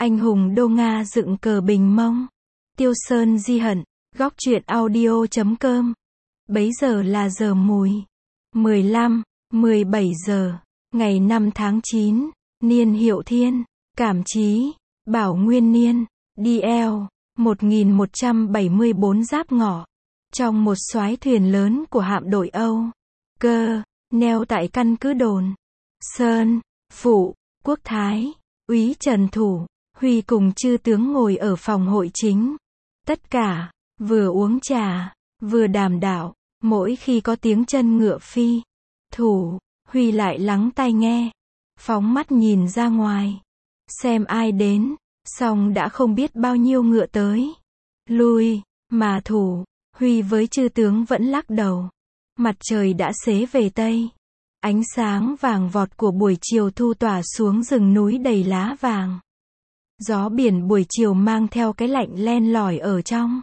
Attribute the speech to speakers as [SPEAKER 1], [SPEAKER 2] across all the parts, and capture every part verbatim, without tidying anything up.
[SPEAKER 1] Anh hùng đô Nga dựng cờ Bình Mông. Tiêu Sơn di hận. Góc truyện audio chấm com. Bấy giờ là giờ mùi. mười lăm, mười bảy giờ. Ngày năm tháng chín. Niên Hiệu Thiên. Cảm Chí. Bảo Nguyên Niên. đê lờ. một nghìn một trăm bảy mươi tư Giáp Ngọ. Trong một soái thuyền lớn của hạm đội Âu Cơ, neo tại căn cứ đồn Sơn, Phụ, Quốc Thái, úy Trần Thủ, Huy cùng chư tướng ngồi ở phòng hội chính. Tất cả, vừa uống trà, vừa đàm đạo, mỗi khi có tiếng chân ngựa phi, Thủ, Huy lại lắng tai nghe, phóng mắt nhìn ra ngoài, xem ai đến, xong đã không biết bao nhiêu ngựa tới, lui, mà Thủ, Huy với chư tướng vẫn lắc đầu. Mặt trời đã xế về Tây. Ánh sáng vàng vọt của buổi chiều thu tỏa xuống rừng núi đầy lá vàng. Gió biển buổi chiều mang theo cái lạnh len lỏi ở trong.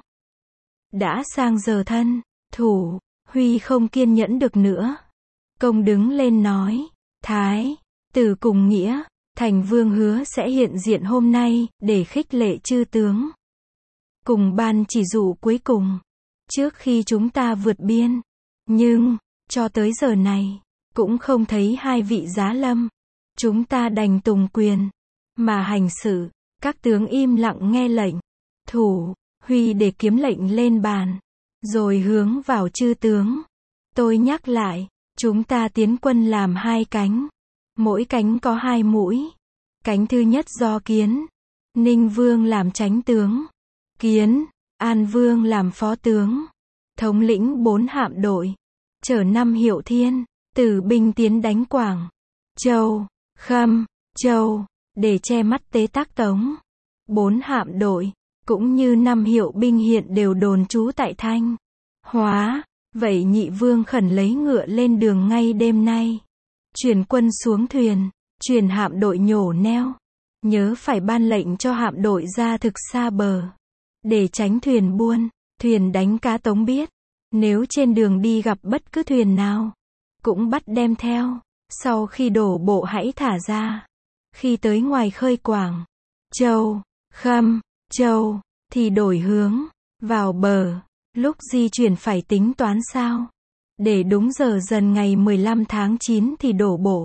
[SPEAKER 1] Đã sang giờ thân, Thủ, Huy không kiên nhẫn được nữa. Công đứng lên nói, Thái, Tử cùng Nghĩa, Thành Vương hứa sẽ hiện diện hôm nay, để khích lệ chư tướng. Cùng ban chỉ dụ cuối cùng, trước khi chúng ta vượt biên. Nhưng, cho tới giờ này, cũng không thấy hai vị giá lâm. Chúng ta đành tùng quyền, mà hành sự. Các tướng im lặng nghe lệnh. Thủ, Huy để kiếm lệnh lên bàn, rồi hướng vào chư tướng. Tôi nhắc lại, chúng ta tiến quân làm hai cánh. Mỗi cánh có hai mũi. Cánh thứ nhất do Kiến, Ninh Vương làm chánh tướng. Kiến, An Vương làm phó tướng. Thống lĩnh bốn hạm đội. Chở năm Hiệu Thiên, từ binh tiến đánh Quảng Châu, Khâm Châu, để che mắt Tế Tác Tống. Bốn hạm đội, cũng như năm hiệu binh hiện đều đồn trú tại Thanh Hóa. Vậy Nhị Vương khẩn lấy ngựa lên đường ngay đêm nay. Chuyển quân xuống thuyền, truyền hạm đội nhổ neo. Nhớ phải ban lệnh cho hạm đội ra thực xa bờ, để tránh thuyền buôn, thuyền đánh cá Tống biết. Nếu trên đường đi gặp bất cứ thuyền nào, cũng bắt đem theo. Sau khi đổ bộ hãy thả ra. Khi tới ngoài khơi Quảng Châu, Khâm Châu, thì đổi hướng, vào bờ. Lúc di chuyển phải tính toán sao, để đúng giờ dần ngày mười lăm tháng chín thì đổ bộ.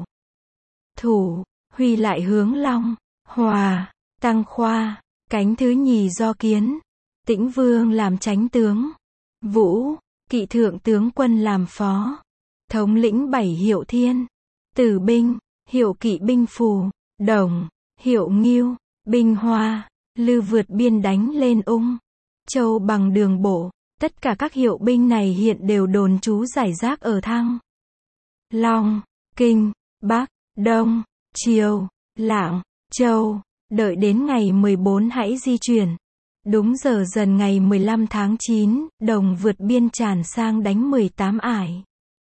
[SPEAKER 1] Thủ, Huy lại hướng Long, Hòa, Tăng Khoa, cánh thứ nhì do Kiến, Tĩnh Vương làm chánh tướng. Vũ, Kỵ thượng tướng quân làm phó. Thống lĩnh bảy Hiệu Thiên. Tử binh, Hiệu Kỵ binh Phù, Đồng, Hiệu Ngưu, binh Hoa, Lư vượt biên đánh lên Ung Châu bằng đường bộ. Tất cả các hiệu binh này hiện đều đồn trú rải rác ở Thăng Long, Kinh, Bắc, Đông, Triều, Lạng, Châu. Đợi đến ngày mười bốn hãy di chuyển. Đúng giờ dần ngày mười lăm tháng chín, Đồng vượt biên tràn sang đánh mười tám ải.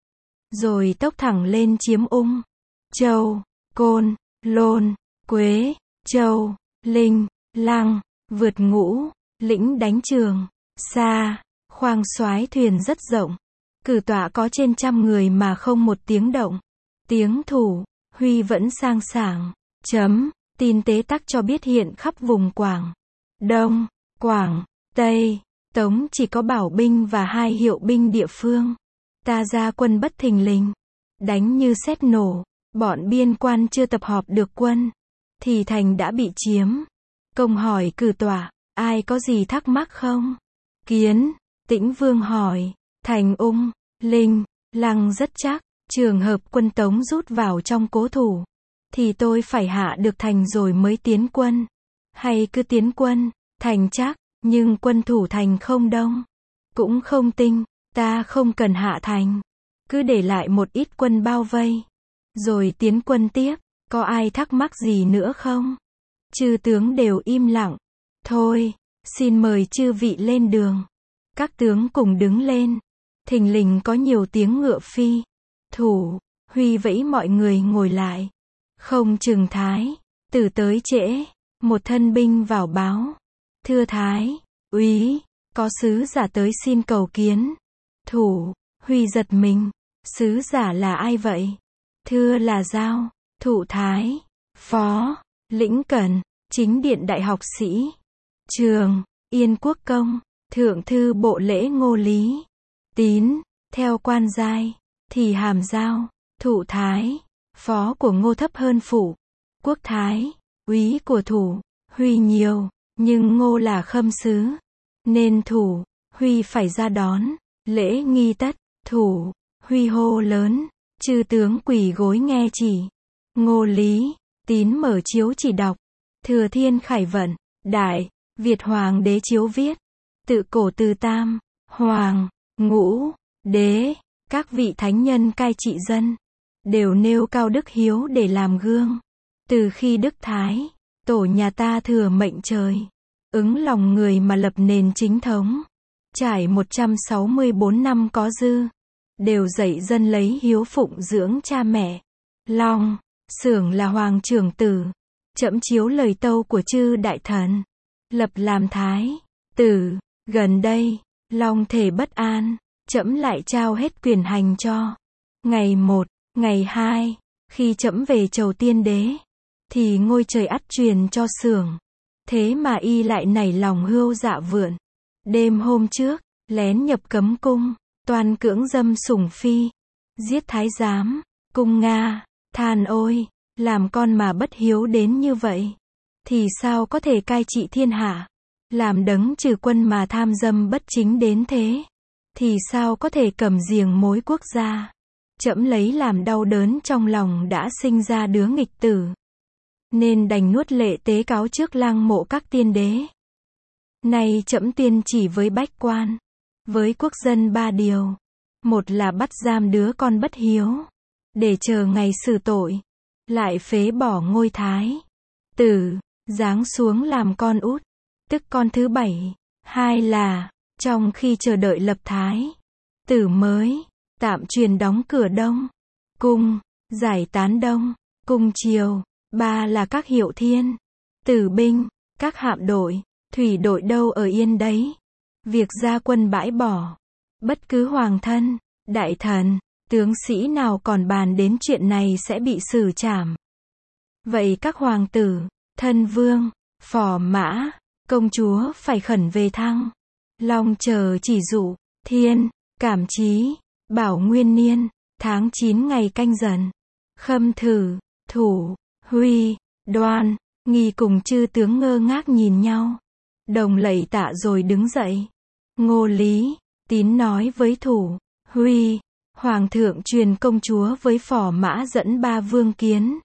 [SPEAKER 1] Rồi tốc thẳng lên chiếm Ung Châu, Côn, Lôn, Quế, Châu, Linh, Lăng, vượt Ngũ, lĩnh đánh Trường Sa. Khoang soái thuyền rất rộng, cử tọa có trên trăm người mà không một tiếng động. Tiếng Thủ, Huy vẫn sang sảng. Chấm, tin Tế Tắc cho biết hiện khắp vùng Quảng Đông, Quảng Tây, Tống chỉ có bảo binh và hai hiệu binh địa phương. Ta ra quân bất thình lình, đánh như sét nổ. Bọn biên quan chưa tập họp được quân, thì thành đã bị chiếm. Công hỏi cử tọa, ai có gì thắc mắc không? Kiến, Tĩnh Vương hỏi, thành Ung, Linh, Lăng rất chắc. Trường hợp quân Tống rút vào trong cố thủ, thì tôi phải hạ được thành rồi mới tiến quân. Hay cứ tiến quân, thành chắc, nhưng quân thủ thành không đông, cũng không tinh. Ta không cần hạ thành, cứ để lại một ít quân bao vây, rồi tiến quân tiếp. Có ai thắc mắc gì nữa không? Chư tướng đều im lặng. Thôi, xin mời chư vị lên đường. Các tướng cùng đứng lên. Thình lình có nhiều tiếng ngựa phi. Thủ, Huy vẫy mọi người ngồi lại. Không chừng Thái, Tử tới trễ. Một thân binh vào báo. Thưa Thái, úy, có sứ giả tới xin cầu kiến. Thủ, Huy giật mình. Sứ giả là ai vậy? Thưa là Giao, Thụ Thái, Phó, Lĩnh Cẩn, chính điện đại học sĩ, trường, Yên Quốc công, thượng thư bộ lễ Ngô Lý, Tín, theo quan giai, thì hàm giao, thụ thái, phó của Ngô thấp hơn phụ, quốc thái, úy của thủ, Huy nhiều, nhưng Ngô là khâm sứ, nên thủ, Huy phải ra đón, lễ nghi tất, thủ, Huy hô lớn, chư tướng quỳ gối nghe chỉ. Ngô Lý, Tín mở chiếu chỉ đọc, thừa thiên khải vận, đại, Việt Hoàng đế chiếu viết, tự cổ từ tam, hoàng, ngũ, đế, các vị thánh nhân cai trị dân, đều nêu cao đức hiếu để làm gương. Từ khi Đức Thái, tổ nhà ta thừa mệnh trời, ứng lòng người mà lập nền chính thống, trải một trăm sáu mươi bốn năm có dư, đều dạy dân lấy hiếu phụng dưỡng cha mẹ. Long, Xưởng là hoàng trưởng tử, trẫm chiếu lời tâu của chư đại thần, lập làm thái tử. Gần đây, Long thể bất an, trẫm lại trao hết quyền hành cho. Ngày một, ngày hai, khi trẫm về chầu tiên đế, thì ngôi trời ắt truyền cho Xưởng. Thế mà y lại nảy lòng hươu dạ vượn. Đêm hôm trước, lén nhập cấm cung, toan cưỡng dâm sủng phi, giết thái giám, cung Nga, than ôi, làm con mà bất hiếu đến như vậy, thì sao có thể cai trị thiên hạ, làm đấng trừ quân mà tham dâm bất chính đến thế, thì sao có thể cầm giềng mối quốc gia. Trẫm lấy làm đau đớn trong lòng đã sinh ra đứa nghịch tử, nên đành nuốt lệ tế cáo trước lang mộ các tiên đế. Nay trẫm tuyên chỉ với bách quan, với quốc dân ba điều. Một là bắt giam đứa con bất hiếu, để chờ ngày xử tội, lại phế bỏ ngôi thái tử, giáng xuống làm con út, tức con thứ bảy. Hai là, trong khi chờ đợi lập thái tử mới, tạm truyền đóng cửa đông cung, giải tán đông cung chiều. Ba là các hiệu thiên tử binh, các hạm đội, thủy đội đâu ở yên đấy, việc ra quân bãi bỏ. Bất cứ hoàng thân, đại thần, tướng sĩ nào còn bàn đến chuyện này sẽ bị xử trảm. Vậy các hoàng tử, thân vương, phò mã, công chúa phải khẩn về thăng. Long chờ chỉ dụ, thiên, cảm chí, bảo nguyên niên, tháng chín ngày canh dần. Khâm thử, thủ, Huy, Đoan, Nghi cùng chư tướng ngơ ngác nhìn nhau. Đồng lạy tạ rồi đứng dậy. Ngô Lý, Tín nói với thủ, Huy, Hoàng thượng truyền công chúa với phò mã dẫn ba vương Kiến,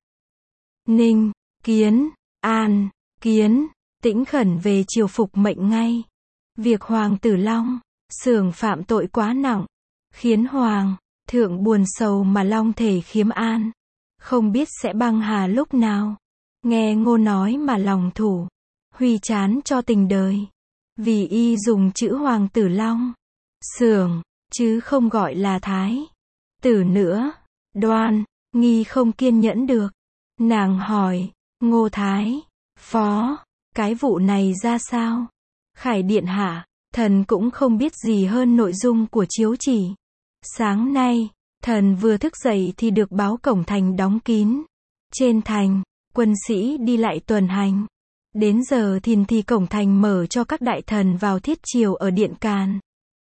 [SPEAKER 1] Ninh, Kiến, An, Kiến, Tĩnh khẩn về triều phục mệnh ngay. Việc Hoàng tử Long, Xưởng phạm tội quá nặng, khiến Hoàng thượng buồn sầu mà Long thể khiếm an, không biết sẽ băng hà lúc nào. Nghe Ngô nói mà lòng thủ, Huy chán cho tình đời, vì y dùng chữ Hoàng tử Long, Xưởng, chứ không gọi là thái tử nữa. Đoan, Nghi không kiên nhẫn được. Nàng hỏi, Ngô Thái, Phó, cái vụ này ra sao? Khải điện hạ, thần cũng không biết gì hơn nội dung của chiếu chỉ. Sáng nay, thần vừa thức dậy thì được báo cổng thành đóng kín. Trên thành, quân sĩ đi lại tuần hành. Đến giờ thìn thì cổng thành mở cho các đại thần vào thiết triều ở điện Càn.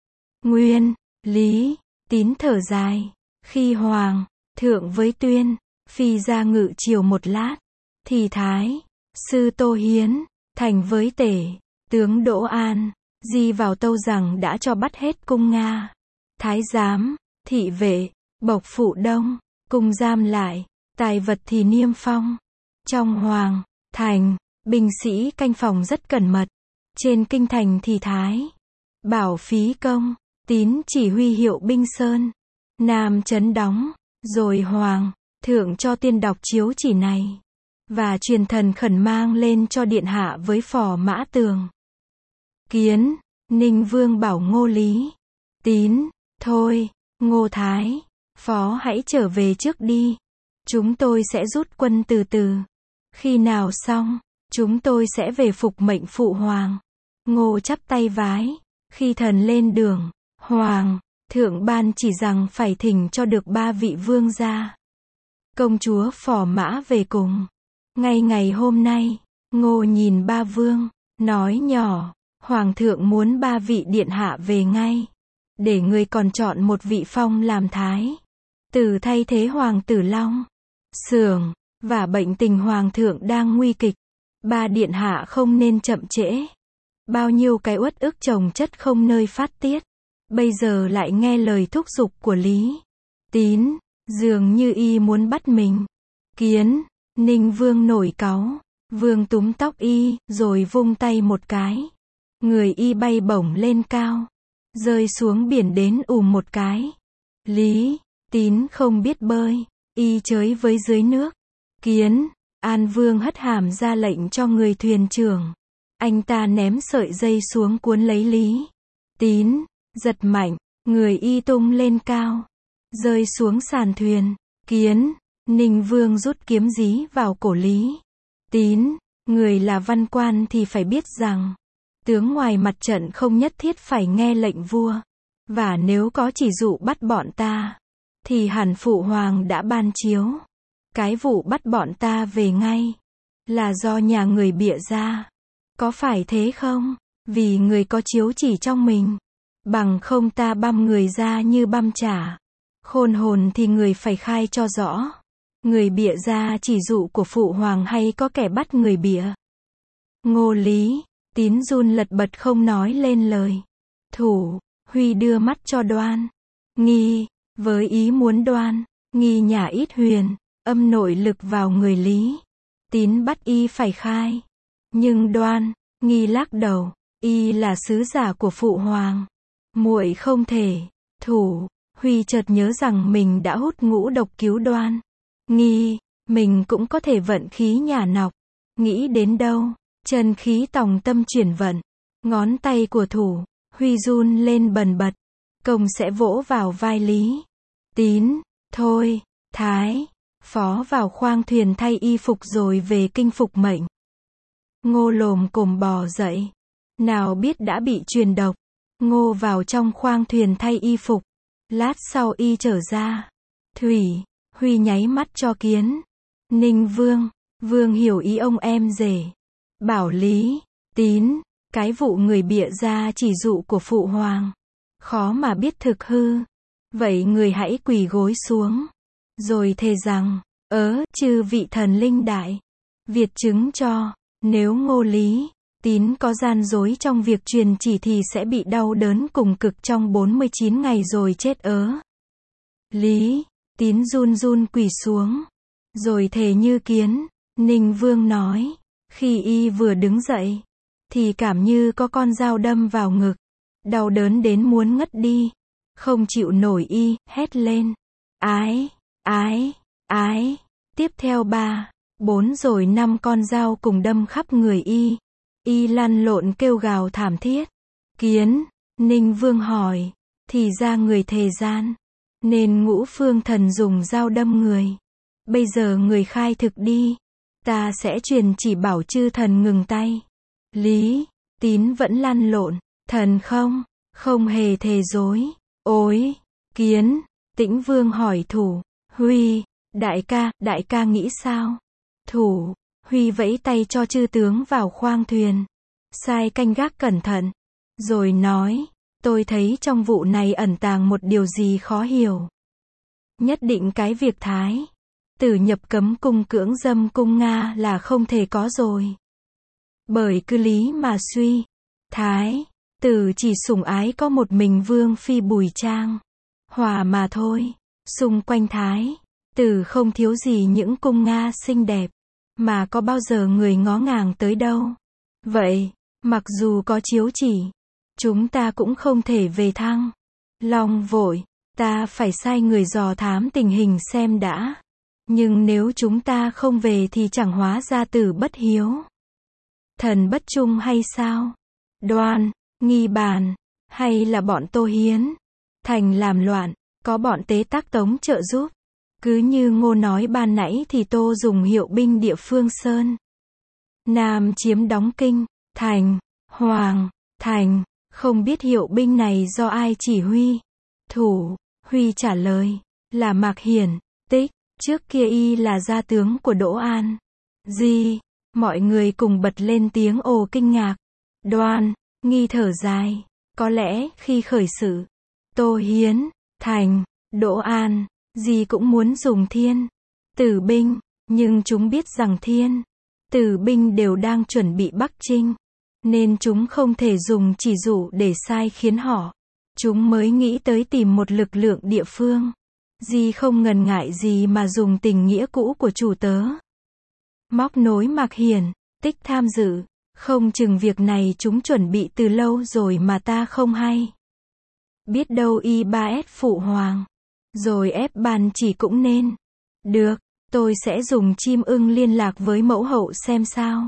[SPEAKER 1] Nguyên, Lý, Tín thở dài. Khi Hoàng thượng với Tuyên phi ra ngự triều một lát, thì Thái sư Tô Hiến thành với Tể tướng Đỗ An di vào tâu rằng đã cho bắt hết cung Nga, thái giám, thị vệ, bộc phụ đông cung giam lại, tài vật thì niêm phong. Trong hoàng thành, binh sĩ canh phòng rất cẩn mật. Trên kinh thành thì Thái bảo Phí Công, Tín chỉ huy hiệu binh Sơn Nam trấn đóng. Rồi Hoàng thượng cho tiên đọc chiếu chỉ này, và truyền thần khẩn mang lên cho điện hạ với phò mã Tường. Kiến, Ninh Vương bảo Ngô Lý, Tín, thôi, Ngô Thái, Phó hãy trở về trước đi. Chúng tôi sẽ rút quân từ từ. Khi nào xong, chúng tôi sẽ về phục mệnh phụ hoàng. Ngô chắp tay vái. Khi thần lên đường, Hoàng thượng ban chỉ rằng phải thỉnh cho được ba vị vương gia, công chúa phò mã về cùng. Ngay ngày hôm nay, Ngô nhìn ba vương, nói nhỏ, Hoàng thượng muốn ba vị điện hạ về ngay. Để người còn chọn một vị phong làm thái tử thay thế Hoàng tử Long Xưởng, và bệnh tình Hoàng thượng đang nguy kịch. Ba điện hạ không nên chậm trễ. Bao nhiêu cái uất ức chồng chất không nơi phát tiết. Bây giờ lại nghe lời thúc giục của Lý Tín, dường như y muốn bắt mình. Kiến, Ninh Vương nổi cáu. Vương túm tóc y, rồi vung tay một cái. Người y bay bổng lên cao. Rơi xuống biển đến ùm một cái. Lý Tín không biết bơi. Y chới với dưới nước. Kiến, An Vương hất hàm ra lệnh cho người thuyền trưởng. Anh ta ném sợi dây xuống cuốn lấy Lý Tín. Giật mạnh, người y tung lên cao. Rơi xuống sàn thuyền. Kiến, Ninh Vương rút kiếm dí vào cổ Lý Tín. Người là văn quan thì phải biết rằng, tướng ngoài mặt trận không nhất thiết phải nghe lệnh vua. Và nếu có chỉ dụ bắt bọn ta, thì hẳn phụ hoàng đã ban chiếu. Cái vụ bắt bọn ta về ngay, là do nhà người bịa ra. Có phải thế không? Vì người có chiếu chỉ trong mình. Bằng không ta băm người ra như băm chả. Khôn hồn thì người phải khai cho rõ. Người bịa ra chỉ dụ của phụ hoàng hay có kẻ bắt người bịa? Ngô Lý Tín run lật bật không nói lên lời. Thủ Huy đưa mắt cho Đoan Nghi, với ý muốn Đoan Nghi nhả ít huyền âm nội lực vào người Lý Tín bắt y phải khai. Nhưng Đoan Nghi lắc đầu, y là sứ giả của phụ hoàng, muội không thể. Thủ Huy chợt nhớ rằng mình đã hút ngũ độc cứu Đoan Nghi, mình cũng có thể vận khí nhả nọc. Nghĩ đến đâu, chân khí tòng tâm chuyển vận. Ngón tay của Thủ Huy run lên bần bật. Công sẽ vỗ vào vai Lý Tín. Thôi, Thái Phó vào khoang thuyền thay y phục rồi về kinh phục mệnh. Ngô lồm cồm bò dậy. Nào biết đã bị truyền độc. Ngô vào trong khoang thuyền thay y phục. Lát sau y trở ra. Thủy Huy nháy mắt cho Kiến. Ninh Vương Vương hiểu ý ông em rể. Bảo Lý Tín, cái vụ người bịa ra chỉ dụ của phụ hoàng, khó mà biết thực hư. Vậy người hãy quỳ gối xuống, rồi thề rằng, ớ, chư vị thần linh đại, Việt chứng cho, nếu Ngô Lý Tín có gian dối trong việc truyền chỉ thì sẽ bị đau đớn cùng cực trong bốn mươi chín ngày rồi chết ớ. Lý Tín run run quỳ xuống, rồi thề như Kiến. Ninh Vương nói, khi y vừa đứng dậy, thì cảm như có con dao đâm vào ngực, đau đớn đến muốn ngất đi, không chịu nổi y, hét lên, ái, ái, ái, tiếp theo ba, bốn rồi năm con dao cùng đâm khắp người y, y lăn lộn kêu gào thảm thiết. Kiến, Ninh Vương hỏi, thì ra người thề gian, nên Ngũ Phương Thần dùng dao đâm người. Bây giờ người khai thực đi, ta sẽ truyền chỉ bảo chư thần ngừng tay. Lý Tín vẫn lăn lộn, thần không, không hề thề dối. Ôi, Kiến, Tĩnh Vương hỏi Thủ Huy, đại ca, đại ca nghĩ sao? Thủ Huy vẫy tay cho chư tướng vào khoang thuyền, sai canh gác cẩn thận, rồi nói, tôi thấy trong vụ này ẩn tàng một điều gì khó hiểu. Nhất định cái việc Thái tử nhập cấm cung cưỡng dâm cung Nga là không thể có rồi. Bởi cứ lý mà suy, Thái tử chỉ sủng ái có một mình Vương Phi Bùi Trang Hòa mà thôi. Xung quanh Thái tử không thiếu gì những cung Nga xinh đẹp, mà có bao giờ người ngó ngàng tới đâu. Vậy, mặc dù có chiếu chỉ, chúng ta cũng không thể về Thăng Long vội, ta phải sai người dò thám tình hình xem đã. Nhưng nếu chúng ta không về thì chẳng hóa ra tử bất hiếu, thần bất trung hay sao? Đoan Nghi bàn, hay là bọn Tô Hiến Thành làm loạn, có bọn Tế Tác Tống trợ giúp. Cứ như Ngô nói ban nãy thì Tô dùng hiệu binh địa phương Sơn Nam chiếm đóng Kinh, Thành, Hoàng, Thành, không biết hiệu binh này do ai chỉ huy. Thủ Huy trả lời, là Mạc Hiển. Tích, trước kia y là gia tướng của Đỗ An. Di, Mọi người cùng bật lên tiếng ồ kinh ngạc. Đoan, Nghi thở dài. Có lẽ, khi khởi sự, Tô Hiến, Thành, Đỗ An, gì cũng muốn dùng thiên tử binh, nhưng chúng biết rằng thiên tử binh đều đang chuẩn bị Bắc Chinh, nên chúng không thể dùng chỉ dụ để sai khiến họ. Chúng mới nghĩ tới tìm một lực lượng địa phương. Di không ngần ngại gì mà dùng tình nghĩa cũ của chủ tớ. Móc nối Mạc Hiển, Tích tham dự. Không chừng việc này chúng chuẩn bị từ lâu rồi mà ta không hay. Biết đâu y ba ét phụ hoàng. Rồi ép ban chỉ cũng nên. Được, tôi sẽ dùng chim ưng liên lạc với mẫu hậu xem sao.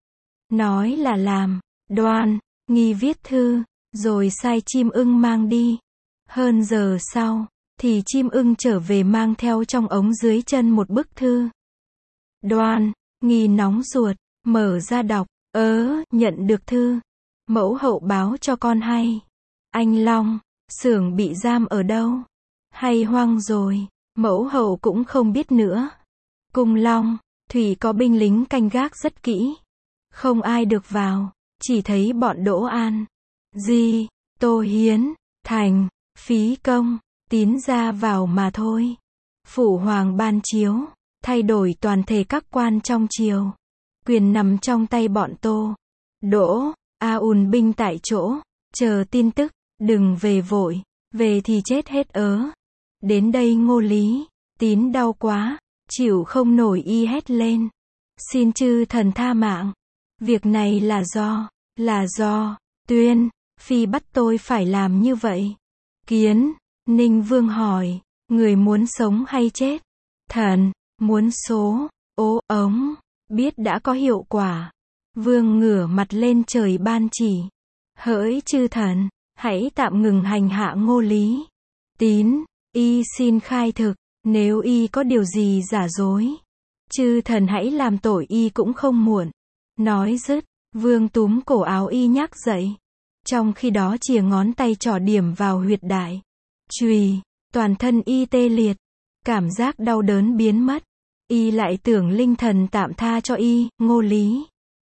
[SPEAKER 1] Nói là làm. Đoan, Nghi viết thư, rồi sai chim ưng mang đi. Hơn giờ sau, thì chim ưng trở về mang theo trong ống dưới chân một bức thư. Đoan, Nghi nóng ruột, mở ra đọc. Ớ, nhận được thư. Mẫu hậu báo cho con hay. Anh Long, xưởng bị giam ở đâu? Hay hoang rồi, mẫu hậu cũng không biết nữa. Cung Long, Thủy có binh lính canh gác rất kỹ. Không ai được vào, chỉ thấy bọn Đỗ An, Di, Tô Hiến, Thành, Phí Công, Tín ra vào mà thôi. Phụ hoàng ban chiếu, thay đổi toàn thể các quan trong triều. Quyền nằm trong tay bọn Tô, Đỗ, A ùn binh tại chỗ, chờ tin tức, đừng về vội, về thì chết hết ớ. Đến đây Ngô Lý, Tín đau quá, chịu không nổi y hét lên. Xin chư thần tha mạng. Việc này là do, là do, Tuyên, Phi bắt tôi phải làm như vậy. Kiến, Ninh Vương hỏi, người muốn sống hay chết? Thần, muốn số, ố ống. Biết đã có hiệu quả. Vương ngửa mặt lên trời ban chỉ. Hỡi chư thần, hãy tạm ngừng hành hạ Ngô Lý. Tín, y xin khai thực, nếu y có điều gì giả dối. Chư thần hãy làm tội y cũng không muộn. Nói dứt, Vương túm cổ áo y nhắc dậy. Trong khi đó chìa ngón tay trỏ điểm vào huyệt đại chùy, toàn thân y tê liệt. Cảm giác đau đớn biến mất. Y lại tưởng linh thần tạm tha cho y. Ngô Lý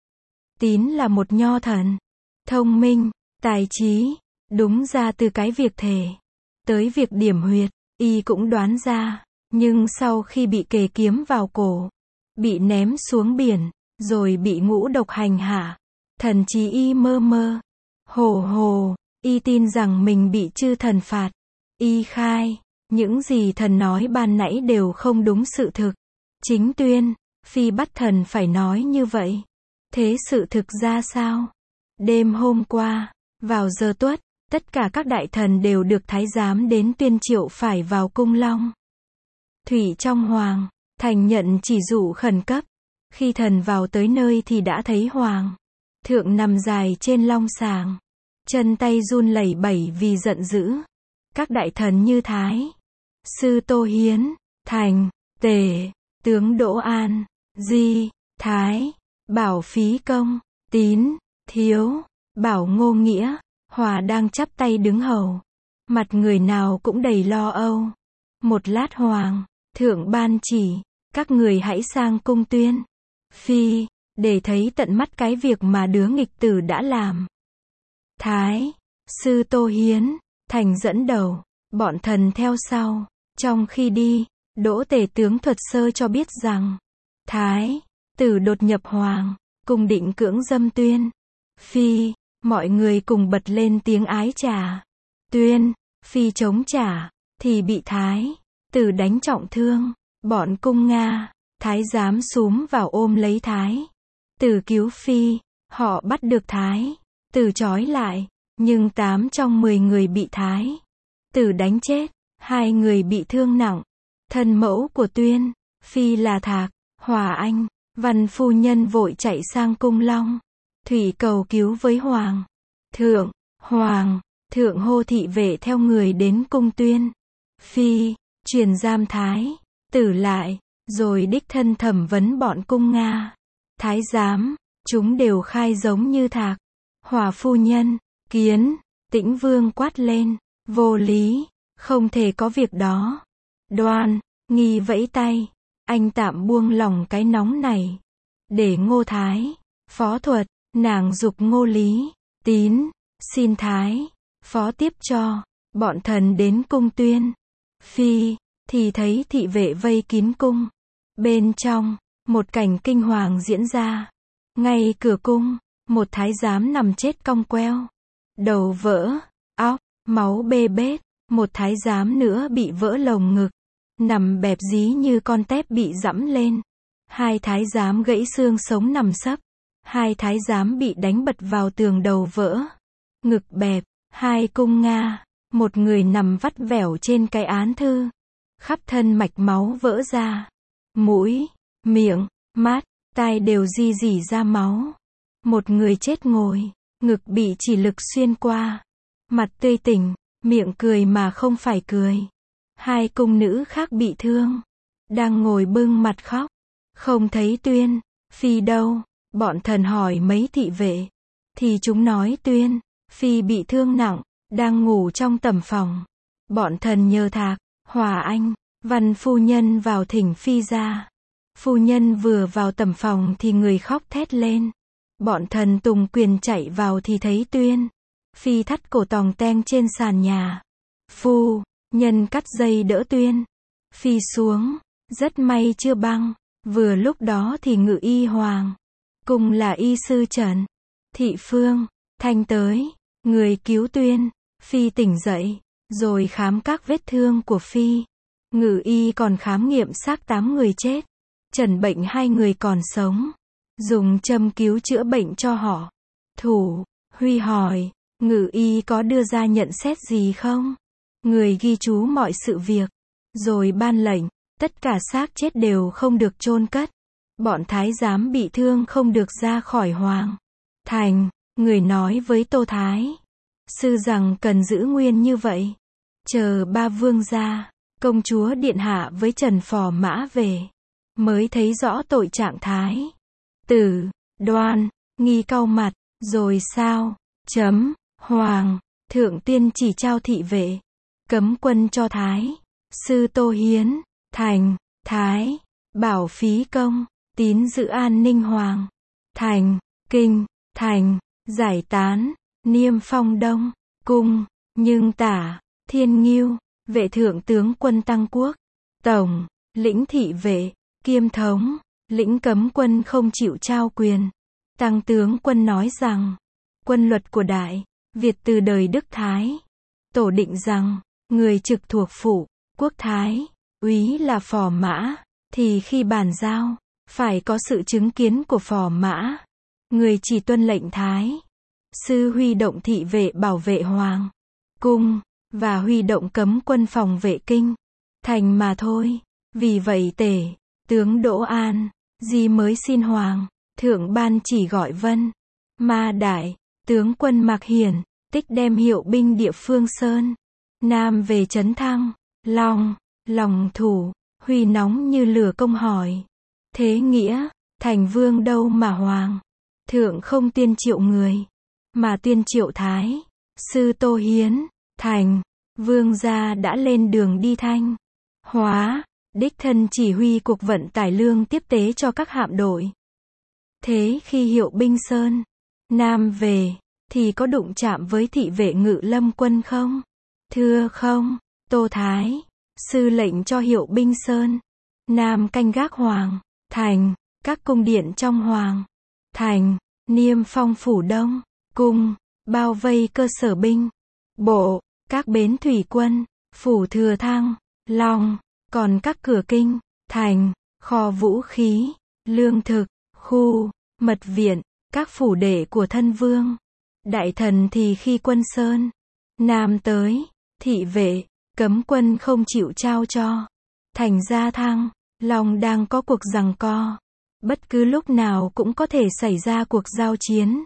[SPEAKER 1] Tín là một nho thần, thông minh, tài trí. Đúng ra từ cái việc thề tới việc điểm huyệt, y cũng đoán ra. Nhưng sau khi bị kề kiếm vào cổ, bị ném xuống biển, rồi bị ngũ độc hành hạ, thần trí y mơ mơ, hồ hồ. Y tin rằng mình bị chư thần phạt. Y khai, những gì thần nói ban nãy đều không đúng sự thực. Chính Tuyên, Phi bắt thần phải nói như vậy. Thế sự thực ra sao? Đêm hôm qua, vào giờ tuất, tất cả các đại thần đều được thái giám đến tuyên triệu phải vào cung Long Thủy trong Hoàng Thành nhận chỉ dụ khẩn cấp. Khi thần vào tới nơi thì đã thấy Hoàng thượng nằm dài trên long sàng, chân tay run lẩy bẩy vì giận dữ. Các đại thần như Thái sư Tô Hiến, Thành, Tề, tướng Đỗ An, Di, Thái, Bảo Phí Công, Tín, Thiếu, Bảo Ngô Nghĩa, Hòa đang chắp tay đứng hầu. Mặt người nào cũng đầy lo âu. Một lát Hoàng thượng ban chỉ, các người hãy sang cung Tuyên Phi, để thấy tận mắt cái việc mà đứa nghịch tử đã làm. Thái sư Tô Hiến, Thành dẫn đầu, bọn thần theo sau. Trong khi đi, Đỗ Tể tướng thuật sơ cho biết rằng Thái tử đột nhập Hoàng cung định cưỡng dâm Tuyên Phi. Mọi người cùng bật lên tiếng ái trà. Tuyên Phi chống trả thì bị Thái tử đánh trọng thương. Bọn cung Nga thái giám xúm vào ôm lấy Thái tử cứu Phi. Họ bắt được Thái tử trói lại, nhưng tám trong mười người bị Thái tử đánh chết, hai người bị thương nặng. Thân mẫu của Tuyên Phi là Thạc, Hòa Anh, Văn phu nhân vội chạy sang cung Long Thủy cầu cứu với Hoàng thượng. Hoàng thượng hô thị vệ theo người đến cung Tuyên Phi, truyền giam Thái tử lại, rồi đích thân thẩm vấn bọn cung Nga thái giám. Chúng đều khai giống như Thạc, Hòa phu nhân. Kiến, Tĩnh Vương quát lên, vô lý, không thể có việc đó. Đoan, Nghi vẫy tay, anh tạm buông lỏng cái nóng này. để Ngô Thái, phó thuật, nàng giục Ngô Lý, Tín, xin Thái, phó tiếp cho, bọn thần đến cung tuyên. Phi, thì thấy thị vệ vây kín cung. Bên trong, một cảnh kinh hoàng diễn ra. Ngay cửa cung, một thái giám nằm chết cong queo. Đầu vỡ, óc, máu bê bết. Một thái giám nữa bị vỡ lồng ngực. Nằm bẹp dí như con tép bị giẫm lên. Hai thái giám gãy xương sống nằm sấp. Hai thái giám bị đánh bật vào tường đầu vỡ. Ngực bẹp, hai cung Nga. Một người nằm vắt vẻo trên cái án thư. Khắp thân mạch máu vỡ ra. Mũi, miệng, mắt, tai đều di dỉ ra máu. Một người chết ngồi, ngực bị chỉ lực xuyên qua. Mặt tươi tỉnh, miệng cười mà không phải cười. Hai cung nữ khác bị thương. Đang ngồi bưng mặt khóc. Không thấy Tuyên, Phi đâu. Bọn thần hỏi mấy thị vệ. Thì chúng nói Tuyên, Phi bị thương nặng. Đang ngủ trong tẩm phòng. Bọn thần nhờ Thạc, Hòa Anh, Văn phu nhân vào thỉnh Phi ra. Phu nhân vừa vào tẩm phòng thì người khóc thét lên. Bọn thần tùng quyền chạy vào thì thấy Tuyên. Phi thắt cổ tòng teng trên sàn nhà. Phu nhân cắt dây đỡ Tuyên. Phi xuống, rất may chưa băng. Vừa lúc đó thì ngự y Hoàng, cùng là y sư Trần, Thị Phương, Thanh tới. Người cứu Tuyên. Phi tỉnh dậy, rồi khám các vết thương của Phi. Ngự y còn khám nghiệm xác tám người chết. Trần bệnh hai người còn sống. Dùng châm cứu chữa bệnh cho họ. Thủ, Huy hỏi, ngự y có đưa ra nhận xét gì không? Người ghi chú mọi sự việc. Rồi ban lệnh, tất cả xác chết đều không được chôn cất. Bọn thái giám bị thương không được ra khỏi Hoàng thành. Người nói với Tô Thái sư rằng cần giữ nguyên như vậy. Chờ ba vương gia, công chúa điện hạ với Trần Phò Mã về, mới thấy rõ tội trạng thái. Tử, Đoan, nghi cau mặt, rồi sao? Chấm, Hoàng, thượng tiên chỉ trao thị vệ, cấm quân cho Thái, sư Tô Hiến, thành, Thái, bảo phí công, Tín giữ an ninh Hoàng, thành, kinh, thành, giải tán, niêm phong Đông, cung, nhưng tả, Thiên Nghiêu, vệ thượng tướng quân Tăng Quốc, tổng, lĩnh thị vệ, kiêm thống, lĩnh cấm quân không chịu trao quyền. Tăng tướng quân nói rằng, quân luật của Đại Việt từ đời Đức Thái, tổ định rằng, người trực thuộc phủ, quốc thái, úy là Phò Mã, thì khi bàn giao, phải có sự chứng kiến của Phò Mã. Người chỉ tuân lệnh Thái sư huy động thị vệ bảo vệ Hoàng cung, và huy động cấm quân phòng vệ kinh thành mà thôi. Vì vậy Tể tướng Đỗ An Di mới xin Hoàng thượng ban chỉ gọi Vân Ma Đại tướng quân Mạc Hiển tích đem hiệu binh địa phương Sơn Nam về trấn Thăng Long, lòng thủ. Huy nóng như lửa công hỏi, thế nghĩa thành vương đâu mà Hoàng thượng không tiên triệu người, mà tiên triệu Thái sư Tô Hiến. Thành vương gia đã lên đường đi Thanh Hóa, đích thân chỉ huy cuộc vận tải lương tiếp tế cho các hạm đội. Thế khi hiệu binh Sơn Nam về, thì có đụng chạm với thị vệ Ngự Lâm quân không? Thưa không. Tô Thái sư lệnh cho hiệu binh Sơn Nam canh gác Hoàng thành, các cung điện trong Hoàng thành, niêm phong phủ Đông cung, bao vây cơ sở binh bộ, các bến thủy quân, phủ Thừa Thăng, Long, còn các cửa kinh thành, kho vũ khí, lương thực, khu mật viện, các phủ đệ của thân vương. Đại thần thì khi quân Sơn Nam tới, thị vệ, cấm quân không chịu trao cho. Thành ra Thăng Long đang có cuộc giằng co. Bất cứ lúc nào cũng có thể xảy ra cuộc giao chiến.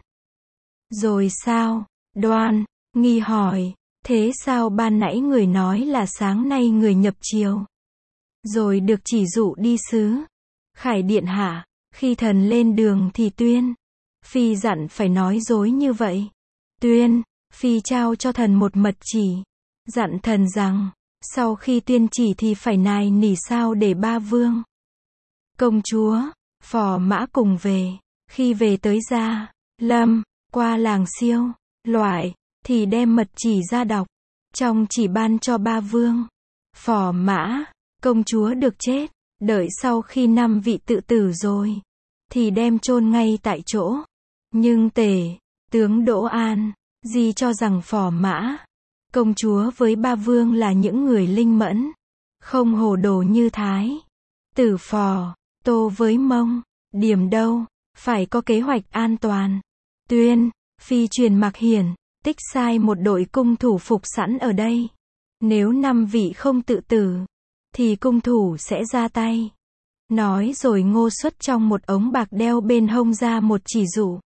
[SPEAKER 1] Rồi sao? Đoan, nghi hỏi, thế sao ban nãy người nói là sáng nay người nhập triều, rồi được chỉ dụ đi sứ? Khải điện hạ, khi thần lên đường thì Tuyên Phi dặn phải nói dối như vậy. Tuyên Phi trao cho thần một mật chỉ, dặn thần rằng, sau khi tuyên chỉ thì phải nài nỉ sao để ba vương, công chúa, Phò Mã cùng về. Khi về tới Gia Lâm, qua làng Siêu, Loại, thì đem mật chỉ ra đọc. Trong chỉ ban cho ba vương. Phò Mã, công chúa được chết, đợi sau khi năm vị tự tử rồi, thì đem chôn ngay tại chỗ. Nhưng Tể, tướng Đỗ An, Di cho rằng Phò Mã, công chúa với ba vương là những người linh mẫn, không hồ đồ như Thái tử Phò, Tô với Mông, Điểm đâu, phải có kế hoạch an toàn. Tuyên, phi truyền Mạc Hiển, tích sai một đội cung thủ phục sẵn ở đây. Nếu năm vị không tự tử, thì cung thủ sẽ ra tay. Nói rồi Ngô xuất trong một ống bạc đeo bên hông ra một chỉ dụ.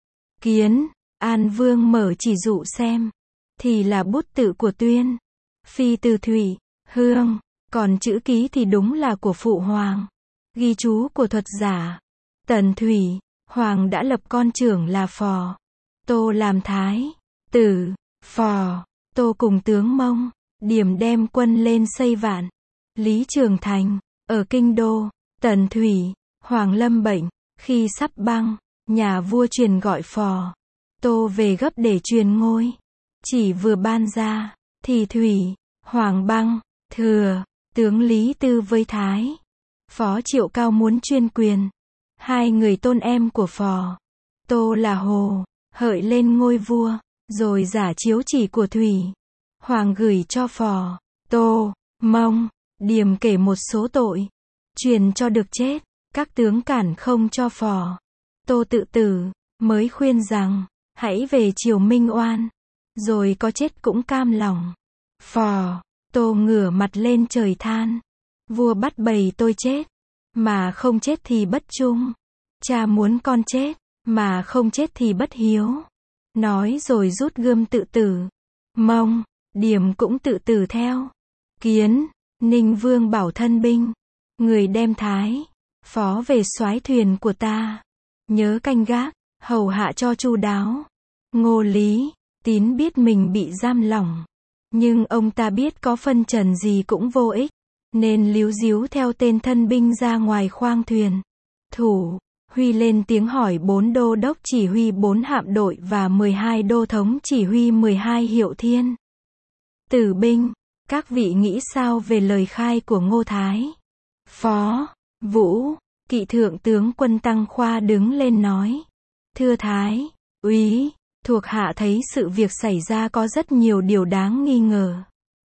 [SPEAKER 1] Kiến, An Vương mở chỉ dụ xem, thì là bút tự của Tuyên, phi từ Thủy, Hương, còn chữ ký thì đúng là của Phụ Hoàng. Ghi chú của thuật giả, Tần Thủy, Hoàng đã lập con trưởng là Phò, Tô làm Thái tử. Phò, Tô cùng tướng Mông, Điểm đem quân lên xây Vạn Lý Trường Thành, ở kinh đô. Tần Thủy, Hoàng lâm bệnh, khi sắp băng, nhà vua truyền gọi Phò, Tô về gấp để truyền ngôi. Chỉ vừa ban ra, thì Thủy, Hoàng băng, thừa, tướng Lý Tư với Thái Phó Triệu Cao muốn chuyên quyền. Hai người tôn em của Phò, Tô là Hồ, Hợi lên ngôi vua, rồi giả chiếu chỉ của Thủy, Hoàng gửi cho Phò, Tô, Mông, Điềm kể một số tội, truyền cho được chết. Các tướng cản không cho Phò, Tô tự tử, mới khuyên rằng, hãy về triều minh oan, rồi có chết cũng cam lòng. Phò, Tô ngửa mặt lên trời than, vua bắt bầy tôi chết, mà không chết thì bất trung. Cha muốn con chết, mà không chết thì bất hiếu. Nói rồi rút gươm tự tử. Mông, Điểm cũng tự tử theo. Kiến, Ninh Vương bảo thân binh, người đem Thái Phó về soái thuyền của ta, nhớ canh gác, hầu hạ cho chu đáo. Ngô Lý, Tín biết mình bị giam lỏng, nhưng ông ta biết có phân trần gì cũng vô ích, nên líu díu theo tên thân binh ra ngoài khoang thuyền. Thủ, Huy lên tiếng hỏi bốn đô đốc chỉ huy bốn hạm đội và mười hai đô thống chỉ huy mười hai hiệu thiên tử binh. Các vị nghĩ sao về lời khai của Ngô Thái? Phó, Vũ, Kỵ thượng tướng quân Tăng Khoa đứng lên nói. Thưa Thái úy, thuộc hạ thấy sự việc xảy ra có rất nhiều điều đáng nghi ngờ.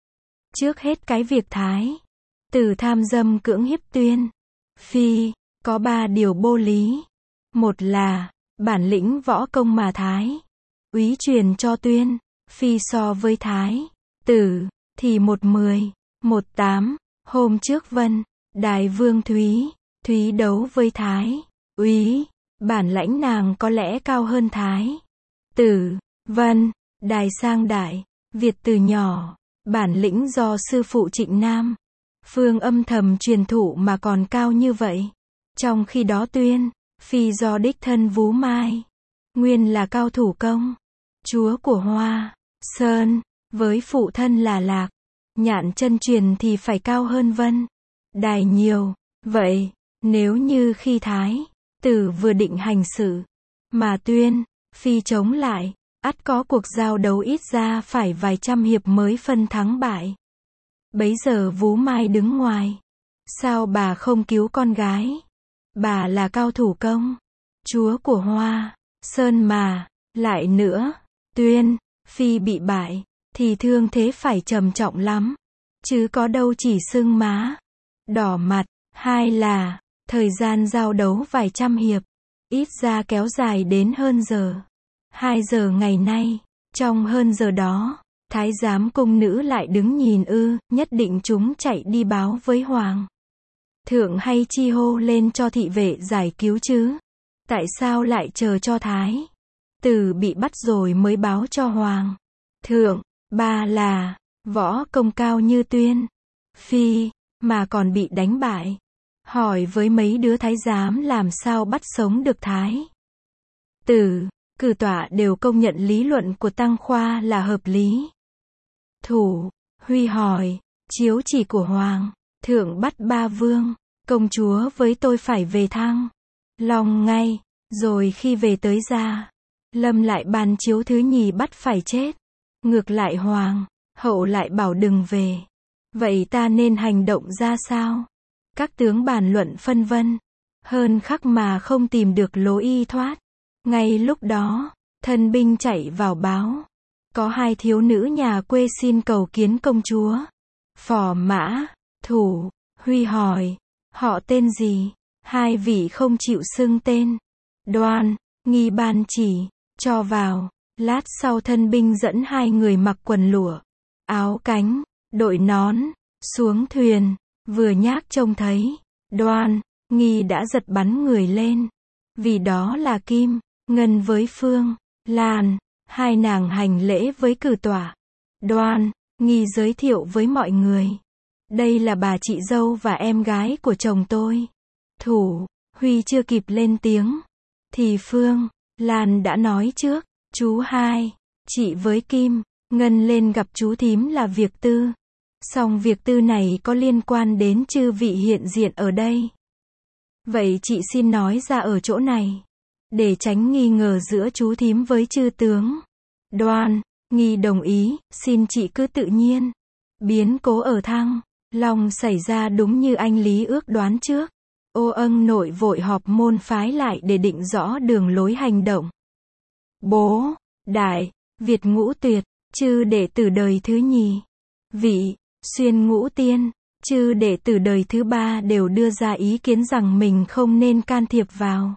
[SPEAKER 1] Trước hết cái việc Thái tử tham dâm cưỡng hiếp Tuyên phi, có ba điều vô lý. Một là, bản lĩnh võ công mà Thái úy truyền cho Tuyên phi so với Thái tử thì một mười, một tám. Hôm trước Vân Đài Vương Thúy Thúy đấu với Thái úy, bản lãnh nàng có lẽ cao hơn Thái tử. Vân Đài sang Đại Việt từ nhỏ, bản lĩnh do sư phụ Trịnh Nam Phương âm thầm truyền thụ mà còn cao như vậy. Trong khi đó Tuyên phi do đích thân Vú Mai nguyên là cao thủ công, chúa của Hoa Sơn, với phụ thân là Lạc Nhạn chân truyền thì phải cao hơn Vân Đài nhiều. Vậy, nếu như khi Thái tử vừa định hành sự, mà Tuyên phi chống lại, ắt có cuộc giao đấu ít ra phải vài trăm hiệp mới phân thắng bại. Bấy giờ Vú Mai đứng ngoài. Sao bà không cứu con gái? Bà là cao thủ công, chúa của Hoa Sơn mà. Lại nữa, Tuyên phi bị bại, thì thương thế phải trầm trọng lắm, chứ có đâu chỉ sưng má, đỏ mặt. Hai là, thời gian giao đấu vài trăm hiệp, ít ra kéo dài đến hơn giờ. Hai giờ ngày nay, trong hơn giờ đó, thái giám cung nữ lại đứng nhìn ư, nhất định chúng chạy đi báo với Hoàng thượng hay chi hô lên cho thị vệ giải cứu chứ. Tại sao lại chờ cho Thái tử bị bắt rồi mới báo cho Hoàng thượng? Ba là, võ công cao như Tuyên phi, mà còn bị đánh bại. Hỏi với mấy đứa thái giám làm sao bắt sống được Thái tử. Cử tọa đều công nhận lý luận của Tăng Khoa là hợp lý. Thủ, Huy hỏi, chiếu chỉ của Hoàng thượng bắt ba vương, công chúa với tôi phải về thăng Long ngay, rồi khi về tới gia, Lâm lại ban chiếu thứ nhì bắt phải chết. Ngược lại Hoàng, hậu lại bảo đừng về. Vậy ta nên hành động ra sao? Các tướng bàn luận phân vân. Hơn khắc mà không tìm được lối y thoát. Ngay lúc đó, thân binh chạy vào báo. Có hai thiếu nữ nhà quê xin cầu kiến công chúa. Phò Mã, Thủ, Huy hỏi, họ tên gì? Hai vị không chịu xưng tên. Đoan, Nghi ban chỉ, cho vào. Lát sau thân binh dẫn hai người mặc quần lụa, áo cánh, đội nón, xuống thuyền. Vừa nhác trông thấy, Đoan, Nghi đã giật bắn người lên. Vì đó là Kim, Ngân với Phương, Lan. Hai nàng hành lễ với cử tọa. Đoan, Nghi giới thiệu với mọi người. Đây là bà chị dâu và em gái của chồng tôi. Thủ, Huy chưa kịp lên tiếng, thì Phương, Lan đã nói trước. Chú hai, chị với Kim, Ngân lên gặp chú thím là việc tư. Song việc tư này có liên quan đến chư vị hiện diện ở đây. Vậy chị xin nói ra ở chỗ này, để tránh nghi ngờ giữa chú thím với chư tướng. Đoan, Nghi đồng ý, xin chị cứ tự nhiên. Biến cố ở Thăng Long xảy ra đúng như anh Lý ước đoán trước. Ô Ân nội vội họp môn phái lại để định rõ đường lối hành động. Bố, Đại, Việt Ngũ Tuyệt, chư đệ tử đời thứ nhì. Vị, Xuyên Ngũ Tiên, chư đệ tử đời thứ ba đều đưa ra ý kiến rằng mình không nên can thiệp vào.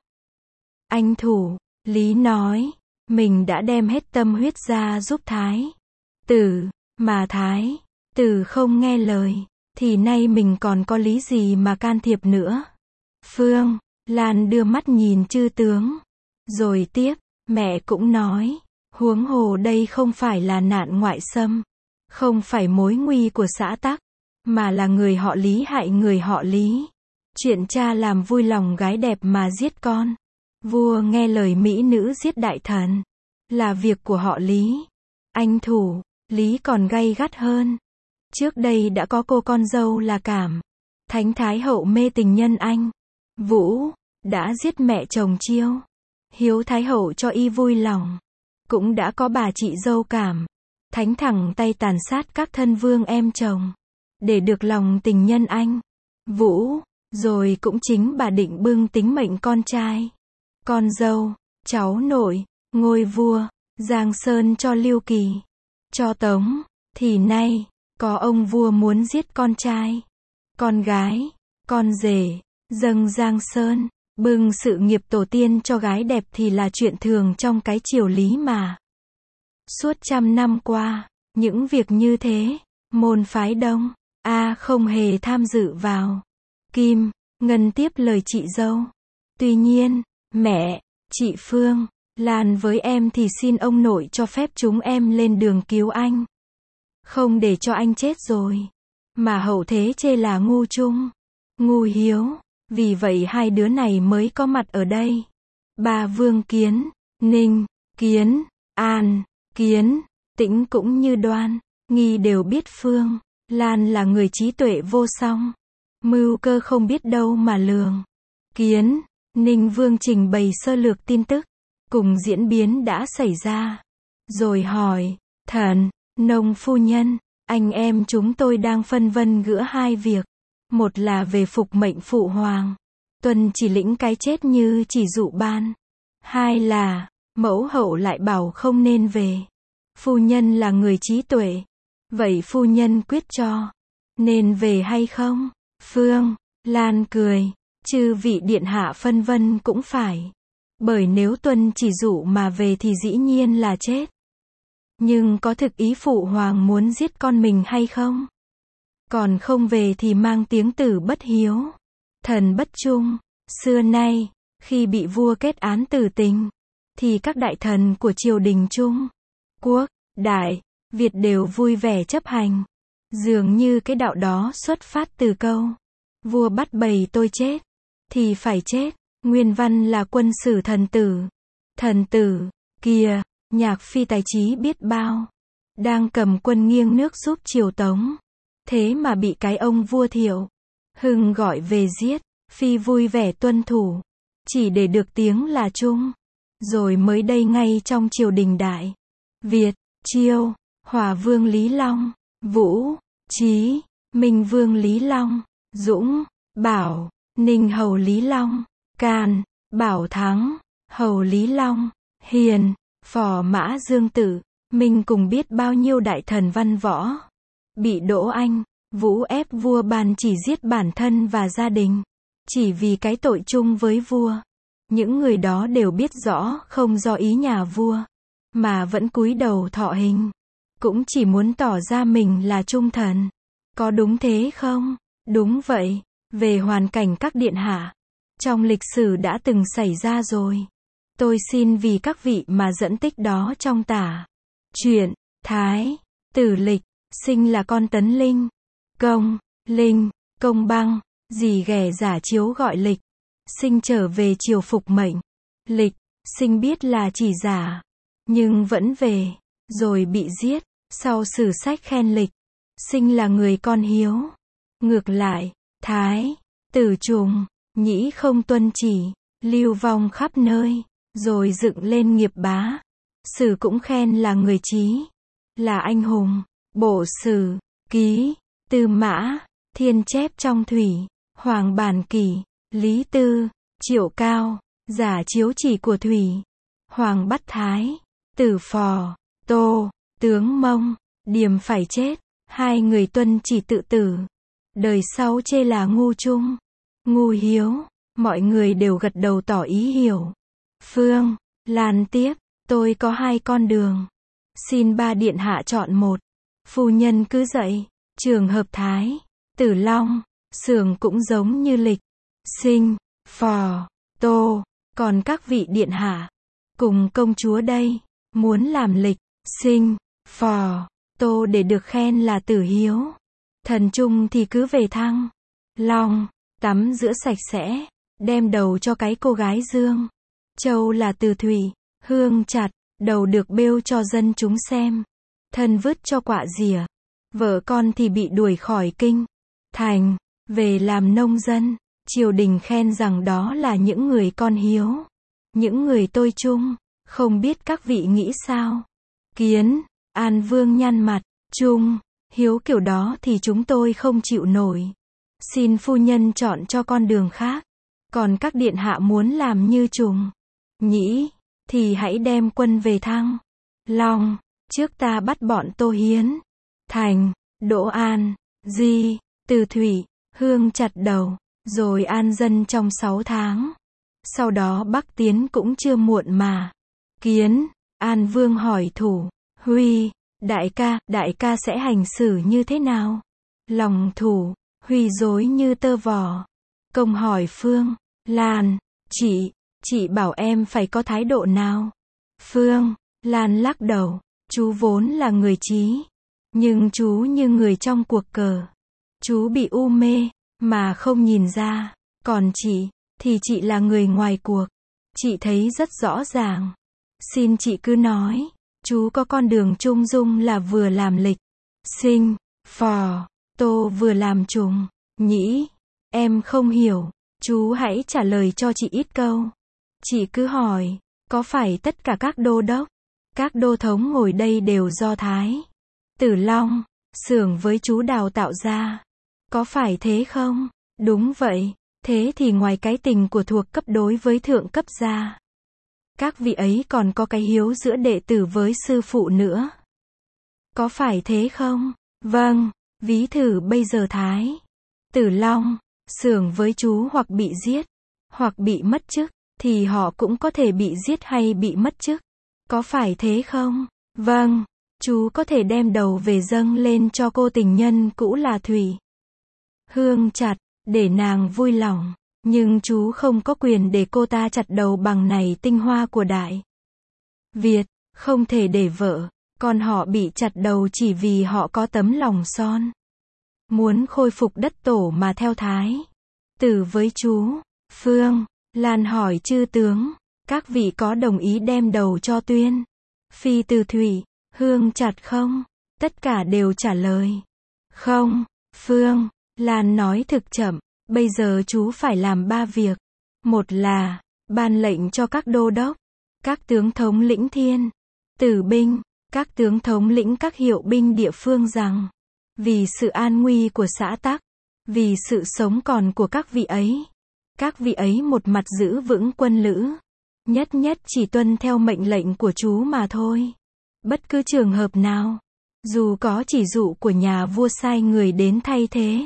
[SPEAKER 1] Anh Thủ, Lý nói, mình đã đem hết tâm huyết ra giúp Thái Tử, mà Thái Tử không nghe lời, thì nay mình còn có lý gì mà can thiệp nữa. Phương, Lan đưa mắt nhìn chư tướng, rồi tiếp, mẹ cũng nói, huống hồ đây không phải là nạn ngoại xâm, không phải mối nguy của xã tắc, mà là người họ Lý hại người họ Lý. Chuyện cha làm vui lòng gái đẹp mà giết con, vua nghe lời mỹ nữ giết đại thần, là việc của họ Lý. Anh Thủ, Lý còn gay gắt hơn. Trước đây đã có cô con dâu là Cảm, Thánh Thái Hậu mê tình nhân anh Vũ, đã giết mẹ chồng Chiêu. Hiếu Thái Hậu cho y vui lòng. Cũng đã có bà chị dâu Cảm, Thánh thẳng tay tàn sát các thân vương em chồng, để được lòng tình nhân anh Vũ. Rồi cũng chính bà định bưng tính mệnh con trai, con dâu, cháu nội, ngôi vua, Giang Sơn cho Lưu Kỳ, cho Tống. Thì nay, có ông vua muốn giết con trai, con gái, con rể, dâng Giang Sơn, bưng sự nghiệp tổ tiên cho gái đẹp thì là chuyện thường trong cái triều Lý mà. Suốt trăm năm qua, những việc như thế, môn phái Đông A không hề tham dự vào. Kim, Ngân tiếp lời chị dâu. Tuy nhiên, mẹ, chị Phương, Lan với em thì xin ông nội cho phép chúng em lên đường cứu anh. Không để cho anh chết rồi, mà hậu thế chê là ngu trung, ngu hiếu. Vì vậy hai đứa này mới có mặt ở đây. Ba Vương Kiến, Ninh, Kiến, An, Kiến, Tĩnh cũng như Đoan, Nghi đều biết Phương, Lan là người trí tuệ vô song, mưu cơ không biết đâu mà lường. Kiến, Ninh Vương trình bày sơ lược tin tức, cùng diễn biến đã xảy ra. Rồi hỏi, thần, nông phu nhân, anh em chúng tôi đang phân vân giữa hai việc. Một là về phục mệnh phụ hoàng, tuân chỉ lĩnh cái chết như chỉ dụ ban. Hai là, mẫu hậu lại bảo không nên về. Phu nhân là người trí tuệ, vậy phu nhân quyết cho, nên về hay không? Phương, Lan cười, chư vị điện hạ phân vân cũng phải. Bởi nếu tuân chỉ dụ mà về thì dĩ nhiên là chết. Nhưng có thực ý phụ hoàng muốn giết con mình hay không? Còn không về thì mang tiếng tử bất hiếu, thần bất trung. Xưa nay, khi bị vua kết án tử tình, thì các đại thần của triều đình Trung Quốc, Đại, Việt đều vui vẻ chấp hành. Dường như cái đạo đó xuất phát từ câu, vua bắt bầy tôi chết, thì phải chết. Nguyên văn là quân sử thần tử. Thần tử, kìa, Nhạc Phi tài trí biết bao, đang cầm quân nghiêng nước giúp triều Tống. Thế mà bị cái ông vua Thiệu Hưng gọi về giết, Phi vui vẻ tuân thủ. chỉ để được tiếng là Trung. Rồi mới đây ngay trong triều đình Đại Việt, Chiêu, Hòa Vương Lý Long, Vũ, Trí, Minh Vương Lý Long, Dũng, Bảo, Ninh Hầu Lý Long, Càn, Bảo Thắng, Hầu Lý Long, Hiền, Phò Mã Dương Tử, Minh cùng biết bao nhiêu đại thần văn võ. Bị Đỗ Anh, Vũ ép vua bàn chỉ giết bản thân và gia đình. Chỉ vì cái tội chung với vua. Những người đó đều biết rõ không do ý nhà vua. Mà vẫn cúi đầu thọ hình. Cũng chỉ muốn tỏ ra mình là trung thần. Có đúng thế không? Đúng vậy. Về hoàn cảnh các điện hạ. Trong lịch sử đã từng xảy ra rồi. Tôi xin vì các vị mà dẫn tích đó trong tả. Chuyện, Thái, Tử Lịch, sinh là con Tấn Linh. Công, Linh, Công Băng, dì ghẻ giả chiếu gọi Lịch. Sinh trở về triều phục mệnh. Lịch, sinh biết là chỉ giả. Nhưng vẫn về, rồi bị giết. Sau sử sách khen Lịch. Sinh là người con hiếu. Ngược lại, Thái, Tử Trùng, Nhĩ không tuân chỉ, lưu vong khắp nơi. Rồi dựng lên nghiệp bá. Sử cũng khen là người trí. Là anh hùng. Bộ sử, ký, Tư Mã, Thiên chép trong thủy. Hoàng Bản Kỷ, Lý Tư, Triệu Cao, giả chiếu chỉ của thủy. Hoàng Bắt Thái, Tử Phò, Tô, tướng Mông, Điềm phải chết. Hai người tuân chỉ tự tử. Đời sau chê là ngu trung, ngu hiếu. Mọi người đều gật đầu tỏ ý hiểu. Phương, Lan tiếp, tôi có hai con đường. Xin ba điện hạ chọn một. Phu nhân cứ dậy. Trường hợp Thái, Tử Long, Xưởng cũng giống như Lịch, Sinh, Phò, Tô. Còn các vị điện hạ, cùng công chúa đây, muốn làm Lịch, Sinh, Phò, Tô để được khen là tử hiếu. Thần trung thì cứ về Thăng, Long, tắm rửa sạch sẽ, đem đầu cho cái cô gái Dương. Châu là từ thủy, hương chặt, đầu được bêu cho dân chúng xem. Thân vứt cho quạ rỉa. Vợ con thì bị đuổi khỏi kinh, thành, về làm nông dân. Triều đình khen rằng đó là những người con hiếu. Những người tôi trung, không biết các vị nghĩ sao? Kiến, An Vương nhăn mặt, Trung, hiếu kiểu đó thì chúng tôi không chịu nổi. Xin phu nhân chọn cho con đường khác. Còn các điện hạ muốn làm như Trùng, Nhĩ, thì hãy đem quân về Thăng, Long. Trước ta bắt bọn Tô Hiến, Thành, Đỗ An, Di, Từ Thủy, Hương chặt đầu, rồi an dân trong sáu tháng. Sau đó Bắc tiến cũng chưa muộn mà. Kiến, An Vương hỏi Thủ, Huy, đại ca, đại ca sẽ hành xử như thế nào? Lòng Thủ, Huy dối như tơ vò. Công hỏi Phương, Lan, chị, chị bảo em phải có thái độ nào? Phương, Lan lắc đầu, chú vốn là người trí. Nhưng chú như người trong cuộc cờ. Chú bị u mê, mà không nhìn ra. Còn chị, thì chị là người ngoài cuộc. Chị thấy rất rõ ràng. Xin chị cứ nói. Chú có con đường trung dung là vừa làm Lịch, Sinh, Phò, Tô vừa làm Trùng, Nhĩ. Em không hiểu. Chú hãy trả lời cho chị ít câu. Chị cứ hỏi, có phải tất cả các đô đốc, các đô thống ngồi đây đều do Thái, Tử Long, Xưởng với chú đào tạo ra? Có phải thế không? Đúng vậy. Thế thì ngoài cái tình của thuộc cấp đối với thượng cấp ra, các vị ấy còn có cái hiếu giữa đệ tử với sư phụ nữa. Có phải thế không? Vâng. Ví thử bây giờ Thái, Tử Long, Xưởng với chú hoặc bị giết, hoặc bị mất chức, thì họ cũng có thể bị giết hay bị mất chức. Có phải thế không? Vâng. Chú có thể đem đầu về dâng lên cho cô tình nhân cũ là Thủy, Hương chặt, để nàng vui lòng. Nhưng chú không có quyền để cô ta chặt đầu bằng này tinh hoa của Đại Việt. Không thể để vợ con họ bị chặt đầu chỉ vì họ có tấm lòng son, muốn khôi phục đất tổ mà theo Thái Tử với chú. Phương, Lan hỏi chư tướng, các vị có đồng ý đem đầu cho Tuyên Phi từ Thủy, Hương chặt không? Tất cả đều trả lời không. Phương, Lan nói thực chậm, bây giờ chú phải làm ba việc. Một là ban lệnh cho các đô đốc, các tướng thống lĩnh thiên, tử binh, các tướng thống lĩnh các hiệu binh địa phương rằng, vì sự an nguy của xã tắc, vì sự sống còn của các vị ấy, các vị ấy một mặt giữ vững quân lữ, nhất nhất chỉ tuân theo mệnh lệnh của chú mà thôi. Bất cứ trường hợp nào, dù có chỉ dụ của nhà vua sai người đến thay thế,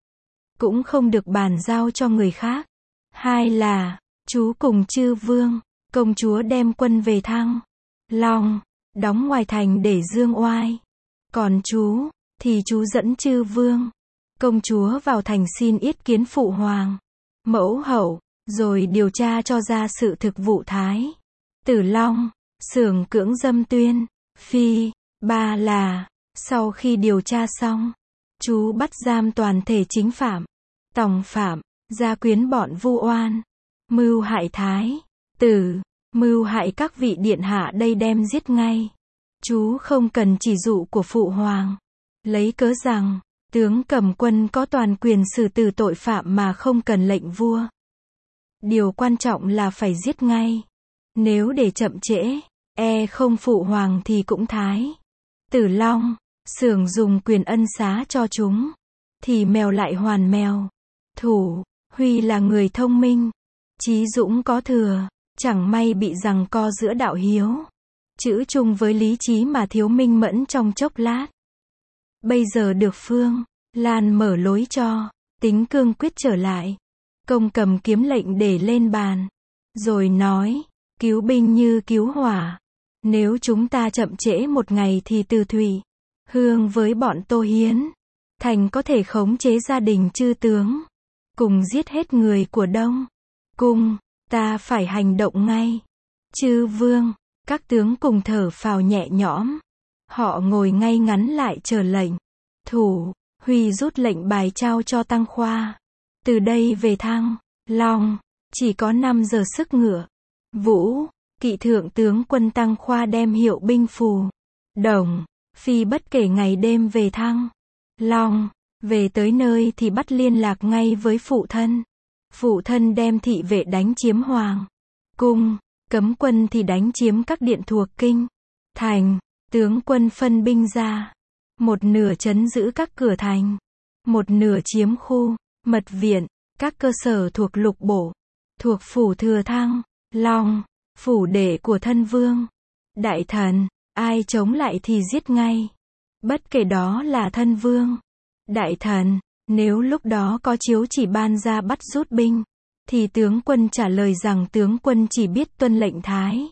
[SPEAKER 1] cũng không được bàn giao cho người khác. Hai là, chú cùng chư vương, công chúa đem quân về Thăng Long, đóng ngoài thành để dương oai. Còn chú, thì chú dẫn chư vương, công chúa vào thành xin yết kiến phụ hoàng, mẫu hậu, rồi điều tra cho ra sự thực vụ Thái Tử Long, xưởng cưỡng dâm Tuyên Phi. Ba là, sau khi điều tra xong, chú bắt giam toàn thể chính phạm, tòng phạm, gia quyến bọn vu oan, mưu hại Thái Tử, mưu hại các vị điện hạ đây đem giết ngay. Chú không cần chỉ dụ của phụ hoàng, lấy cớ rằng, tướng cầm quân có toàn quyền xử tử tội phạm mà không cần lệnh vua. Điều quan trọng là phải giết ngay. Nếu để chậm trễ, e không phụ hoàng thì cũng Thái Tử Long, xưởng dùng quyền ân xá cho chúng, thì mèo lại hoàn mèo. Thủ, Huy là người thông minh, trí dũng có thừa, chẳng may bị giằng co giữa đạo hiếu, chữ chung với lý trí mà thiếu minh mẫn trong chốc lát. Bây giờ được Phương Lan mở lối cho, tính cương quyết trở lại. Công cầm kiếm lệnh để lên bàn, rồi nói, cứu binh như cứu hỏa. Nếu chúng ta chậm trễ một ngày thì từ Thủy Hương với bọn Tô Hiến Thành có thể khống chế gia đình chư tướng, cùng giết hết người của Đông Cung. Ta phải hành động ngay. Chư vương, các tướng cùng thở phào nhẹ nhõm. Họ ngồi ngay ngắn lại chờ lệnh. Thủ, Huy rút lệnh bài trao cho Tăng Khoa. Từ đây về Thăng Long, chỉ có năm giờ sức ngựa. Vũ, kỵ thượng tướng quân Tăng Khoa đem hiệu binh phù, đồng, phi bất kể ngày đêm về Thăng Long. Về tới nơi thì bắt liên lạc ngay với phụ thân. Phụ thân đem thị vệ đánh chiếm Hoàng Cung, cấm quân thì đánh chiếm các điện thuộc kinh thành. Tướng quân phân binh ra, một nửa trấn giữ các cửa thành, một nửa chiếm khu, mật viện, các cơ sở thuộc lục bộ, thuộc phủ thừa Thăng Long, phủ đệ của thân vương. Đại thần, ai chống lại thì giết ngay. Bất kể đó là thân vương, đại thần. Nếu lúc đó có chiếu chỉ ban ra bắt rút binh, thì tướng quân trả lời rằng tướng quân chỉ biết tuân lệnh Thái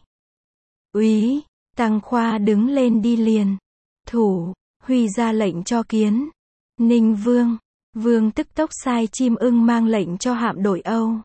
[SPEAKER 1] úy. Tăng Khoa đứng lên đi liền. Thủ, Huy ra lệnh cho Kiến Ninh Vương. Vương tức tốc sai chim ưng mang lệnh cho hạm đội Âu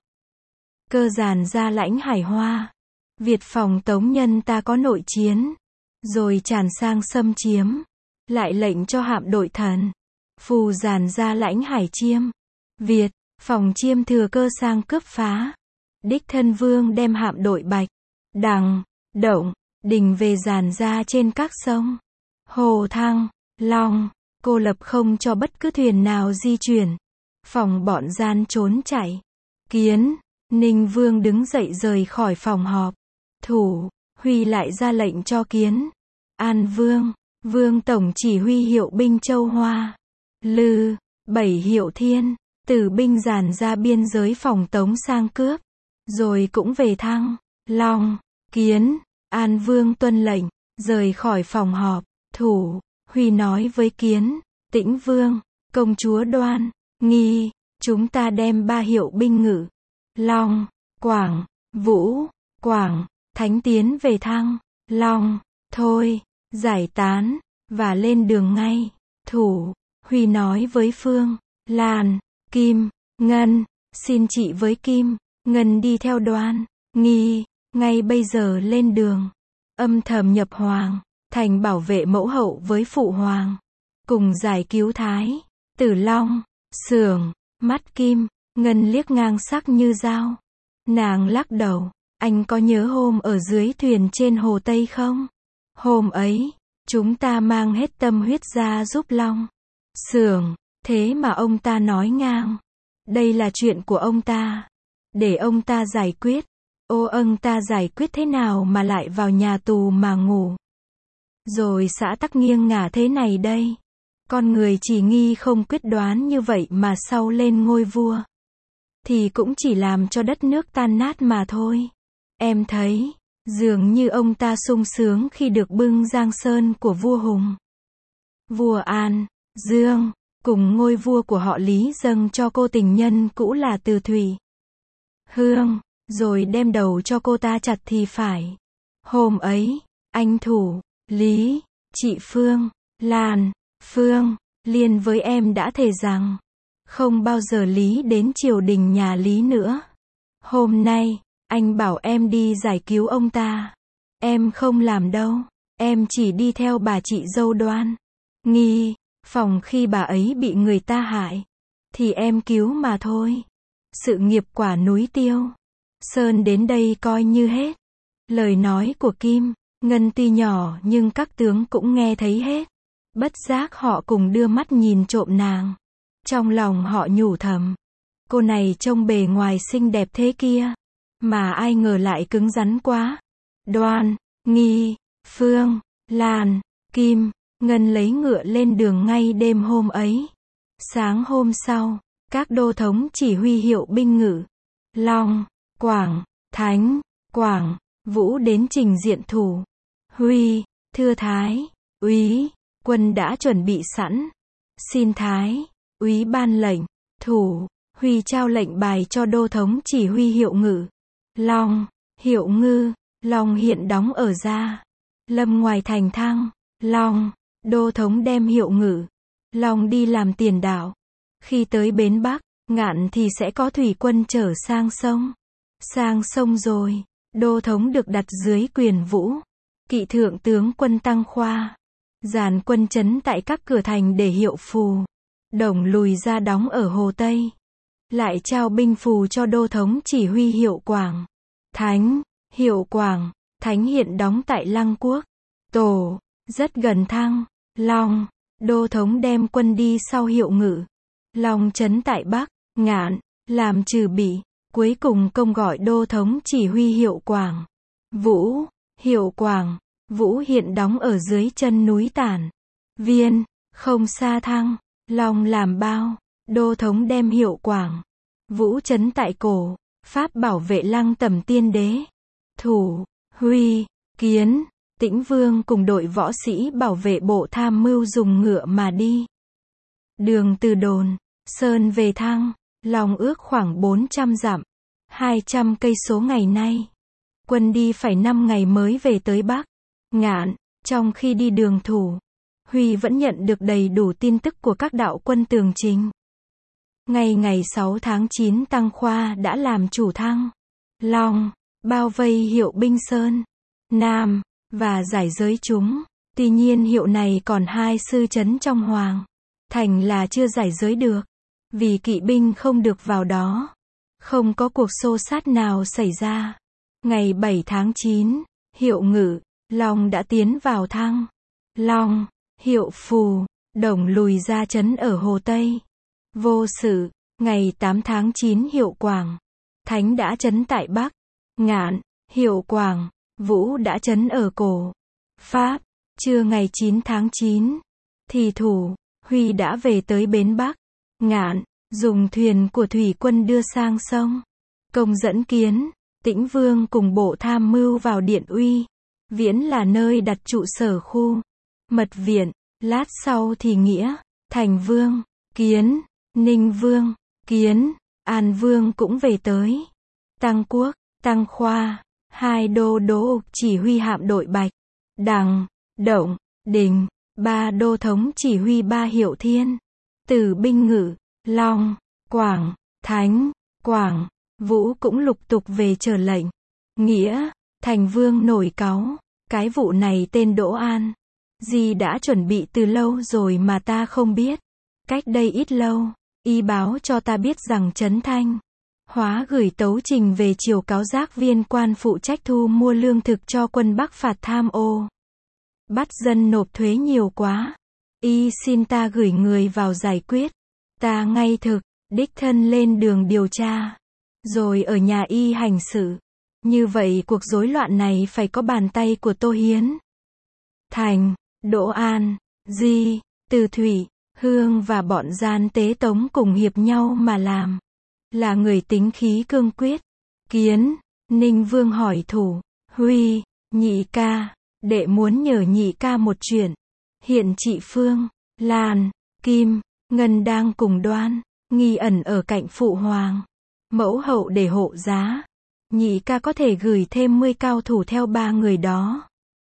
[SPEAKER 1] Cơ dàn ra lãnh Hải Hoa. Việt phòng tống nhân ta có nội chiến, rồi tràn sang xâm chiếm. Lại lệnh cho hạm đội Thần Phù dàn ra lãnh Hải Chiêm. Việt phòng Chiêm thừa cơ sang cướp phá. Đích thân vương đem hạm đội Bạch, Đằng, Động, Đình về dàn ra trên các sông Hồ Thăng Long. Cô lập không cho bất cứ thuyền nào di chuyển, phòng bọn gian trốn chạy. Kiến Ninh Vương đứng dậy rời khỏi phòng họp. Thủ, Huy lại ra lệnh cho Kiến An Vương. Vương tổng chỉ huy hiệu binh Châu Hoa, Lư, bảy hiệu thiên, tử binh dàn ra biên giới phòng tống sang cướp, rồi cũng về Thăng Long. Kiến An Vương tuân lệnh, rời khỏi phòng họp. Thủ, Huy nói với Kiến Tĩnh Vương, công chúa Đoan Nghi, chúng ta đem ba hiệu binh Ngự, Long, Quảng, Vũ, Quảng, Thánh tiến về Thăng Long. Thôi, giải tán, và lên đường ngay. Thủ, Huy nói với Phương Lan, Kim Ngân, xin chị với Kim Ngân đi theo Đoan Nghi, ngay bây giờ lên đường, âm thầm nhập Hoàng thành bảo vệ mẫu hậu với phụ hoàng, cùng giải cứu Thái Tử Long. Xưởng, mắt Kim Ngân liếc ngang sắc như dao. Nàng lắc đầu, anh có nhớ hôm ở dưới thuyền trên hồ Tây không? Hôm ấy, chúng ta mang hết tâm huyết ra giúp Long Xưởng, thế mà ông ta nói ngang, đây là chuyện của ông ta, để ông ta giải quyết. Ô âng ta giải quyết thế nào mà lại vào nhà tù mà ngủ. Rồi xã tắc nghiêng ngả thế này đây. Con người chỉ nghi không quyết đoán như vậy mà sau lên ngôi vua. Thì cũng chỉ làm cho đất nước tan nát mà thôi. Em thấy, dường như ông ta sung sướng khi được bưng giang sơn của vua Hùng. Vua An, Dương, cùng ngôi vua của họ Lý dâng cho cô tình nhân cũ là Từ Thủy Hương, rồi đem đầu cho cô ta chặt thì phải. Hôm ấy, anh Thủ, Lý, chị Phương, Lan, Phương, liền với em đã thề rằng, không bao giờ Lý đến triều đình nhà Lý nữa. Hôm nay, anh bảo em đi giải cứu ông ta. Em không làm đâu, em chỉ đi theo bà chị dâu Đoan Nghi, phòng khi bà ấy bị người ta hại. Thì em cứu mà thôi. Sự nghiệp quả núi Tiêu Sơn đến đây coi như hết. Lời nói của Kim Ngân tuy nhỏ nhưng các tướng cũng nghe thấy hết. Bất giác họ cùng đưa mắt nhìn trộm nàng. Trong lòng họ nhủ thầm, cô này trông bề ngoài xinh đẹp thế kia, mà ai ngờ lại cứng rắn quá. Đoan Nghi, Phương, Lan, Kim Ngân lấy ngựa lên đường ngay đêm hôm ấy. Sáng hôm sau, các đô thống chỉ huy hiệu binh ngự Long, Quảng, Thánh, Quảng, Vũ đến trình diện Thủ Huy. Thưa Thái úy, quân đã chuẩn bị sẵn. Xin Thái úy ban lệnh. Thủ Huy trao lệnh bài cho đô thống chỉ huy hiệu ngự Long, hiệu ngư. Long hiện đóng ở Gia Lâm ngoài thành Thăng. Long, đô thống đem hiệu ngự Long đi làm tiền đạo. Khi tới bến Bắc, Ngạn thì sẽ có thủy quân chở sang sông. Sang sông rồi, đô thống được đặt dưới quyền Vũ. Kỵ thượng tướng quân Tăng Khoa dàn quân trấn tại các cửa thành để hiệu phù. Đồng lùi ra đóng ở Hồ Tây. Lại trao binh phù cho đô thống chỉ huy hiệu Quảng, Thánh. Hiệu Quảng, Thánh hiện đóng tại Lăng Quốc, Tổ, rất gần Thăng. Long, đô thống đem quân đi sau hiệu ngự Long trấn tại Bắc. Ngạn, làm trừ bị. Cuối cùng công gọi đô thống chỉ huy hiệu Quảng, Vũ. Hiệu Quảng, Vũ hiện đóng ở dưới chân núi Tản Viên, không xa Thăng. Long làm bao, đô thống đem hiệu Quảng, Vũ trấn tại Cổ, Pháp bảo vệ Lăng Tẩm Tiên Đế. Thủ, Huy, Kiến, Tĩnh Vương cùng đội võ sĩ bảo vệ bộ tham mưu dùng ngựa mà đi. Đường từ Đồn, Sơn về Thăng, Long ước khoảng bốn trăm dặm, hai trăm cây số ngày nay. Quân đi phải năm ngày mới về tới Bắc. Ngạn, trong khi đi đường Thủ Huy vẫn nhận được đầy đủ tin tức của các đạo quân tường trình. Ngày ngày sáu tháng chín Tăng Khoa đã làm chủ Thăng, Long, bao vây hiệu binh Sơn Nam, và giải giới chúng. Tuy nhiên hiệu này còn hai sư trấn trong Hoàng Thành là chưa giải giới được, vì kỵ binh không được vào đó. Không có cuộc xô sát nào xảy ra. Ngày bảy tháng chín, hiệu ngự Long đã tiến vào Thăng. Long, hiệu phù, Đồng lùi ra trấn ở Hồ Tây. Vô sự, ngày tám tháng chín hiệu Quảng, Thánh đã trấn tại Bắc. Ngạn, hiệu Quảng, Vũ đã trấn ở Cổ, Pháp. Trưa ngày chín tháng chín, thì Thủ Huy đã về tới bến Bắc. Ngạn, dùng thuyền của thủy quân đưa sang sông. Công dẫn Kiến, Tĩnh Vương cùng bộ tham mưu vào Điện Uy Viễn là nơi đặt trụ sở khu Mật viện. Lát sau thì Nghĩa, Thành Vương, Kiến, Ninh Vương, Kiến, An Vương cũng về tới. Tăng Quốc, Tăng Khoa, hai đô đô chỉ huy hạm đội Bạch, Đằng, Động, Đình, ba đô thống chỉ huy ba hiệu Thiên, Tử binh ngự, Long, Quảng, Thánh, Quảng, Vũ cũng lục tục về chờ lệnh. Nghĩa, Thành Vương nổi cáu, cái vụ này tên Đỗ An Di đã chuẩn bị từ lâu rồi mà ta không biết. Cách đây ít lâu, y báo cho ta biết rằng Trấn Thanh Hóa gửi tấu trình về chiều cáo giác viên quan phụ trách thu mua lương thực cho quân Bắc phạt tham ô, bắt dân nộp thuế nhiều quá. Y xin ta gửi người vào giải quyết. Ta ngay thực, đích thân lên đường điều tra, rồi ở nhà y hành sự. Như vậy cuộc rối loạn này phải có bàn tay của Tô Hiến. Thành, Đỗ An, Di, Từ Thủy, Hương và bọn gian tế tống cùng hiệp nhau mà làm. Là người tính khí cương quyết. Kiến, Ninh Vương hỏi Thủ, Huy, nhị ca, đệ muốn nhờ nhị ca một chuyện. Hiện chị Phương, Lan, Kim, Ngân đang cùng Đoan, Nghi ẩn ở cạnh Phụ Hoàng, mẫu hậu để hộ giá. Nhị ca có thể gửi thêm mười cao thủ theo ba người đó.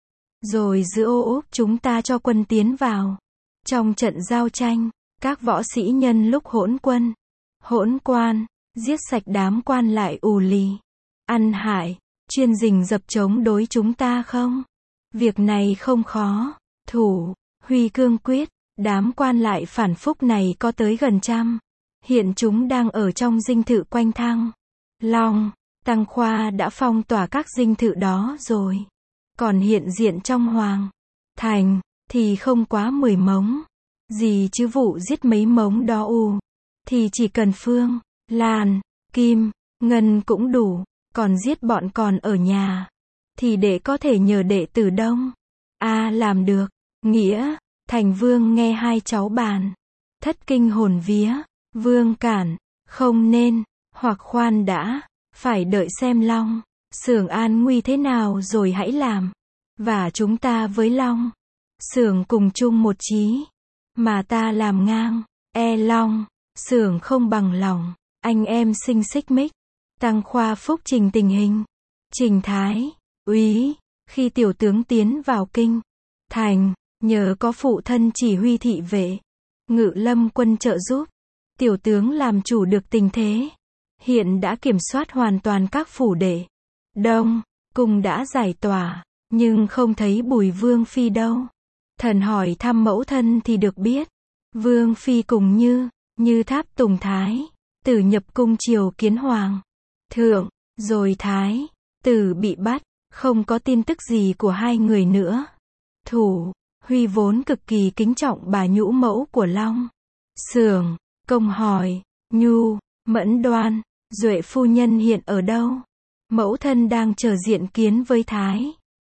[SPEAKER 1] Rồi giữa ô úp chúng ta cho quân tiến vào. Trong trận giao tranh, các võ sĩ nhân lúc hỗn quân, hỗn quan, giết sạch đám quan lại ù lì, ăn hại, chuyên rình rập chống đối chúng ta không? Việc này không khó. Thủ, Huy cương quyết, đám quan lại phản phúc này có tới gần trăm. Hiện chúng đang ở trong dinh thự quanh Thăng Long. Tăng Khoa đã phong tỏa các dinh thự đó rồi. Còn hiện diện trong Hoàng Thành, thì không quá mười mống. Gì chứ vụ giết mấy mống đó ù. Thì chỉ cần Phương, Lan, Kim, Ngân cũng đủ. Còn giết bọn còn ở nhà. Thì đệ có thể nhờ đệ Tử Đông. A làm được. Nghĩa, Thành Vương nghe hai cháu bàn. Thất kinh hồn vía. Vương cản, không nên, hoặc khoan đã. Phải đợi xem Long, Xưởng an nguy thế nào rồi hãy làm. Và chúng ta với Long, Xưởng cùng chung một chí. Mà ta làm ngang, e Long, Xưởng không bằng lòng. Anh em sinh xích mích. Tăng Khoa phúc trình tình hình. Trình Thái, úy, khi tiểu tướng tiến vào kinh thành, nhờ có phụ thân chỉ huy thị vệ, Ngự Lâm quân trợ giúp, tiểu tướng làm chủ được tình thế. Hiện đã kiểm soát hoàn toàn các phủ đệ. Đông, cung đã giải tỏa, nhưng không thấy Bùi Vương Phi đâu. Thần hỏi thăm mẫu thân thì được biết, Vương Phi cùng Như, Như Tháp Tùng Thái, Tử nhập cung triều kiến Hoàng thượng, rồi Thái Tử bị bắt, không có tin tức gì của hai người nữa. Thủ, Huy vốn cực kỳ kính trọng bà nhũ mẫu của Long Xưởng, công hỏi, Nhu, Mẫn Đoan, Duệ phu nhân hiện ở đâu? Mẫu thân đang chờ diện kiến với Thái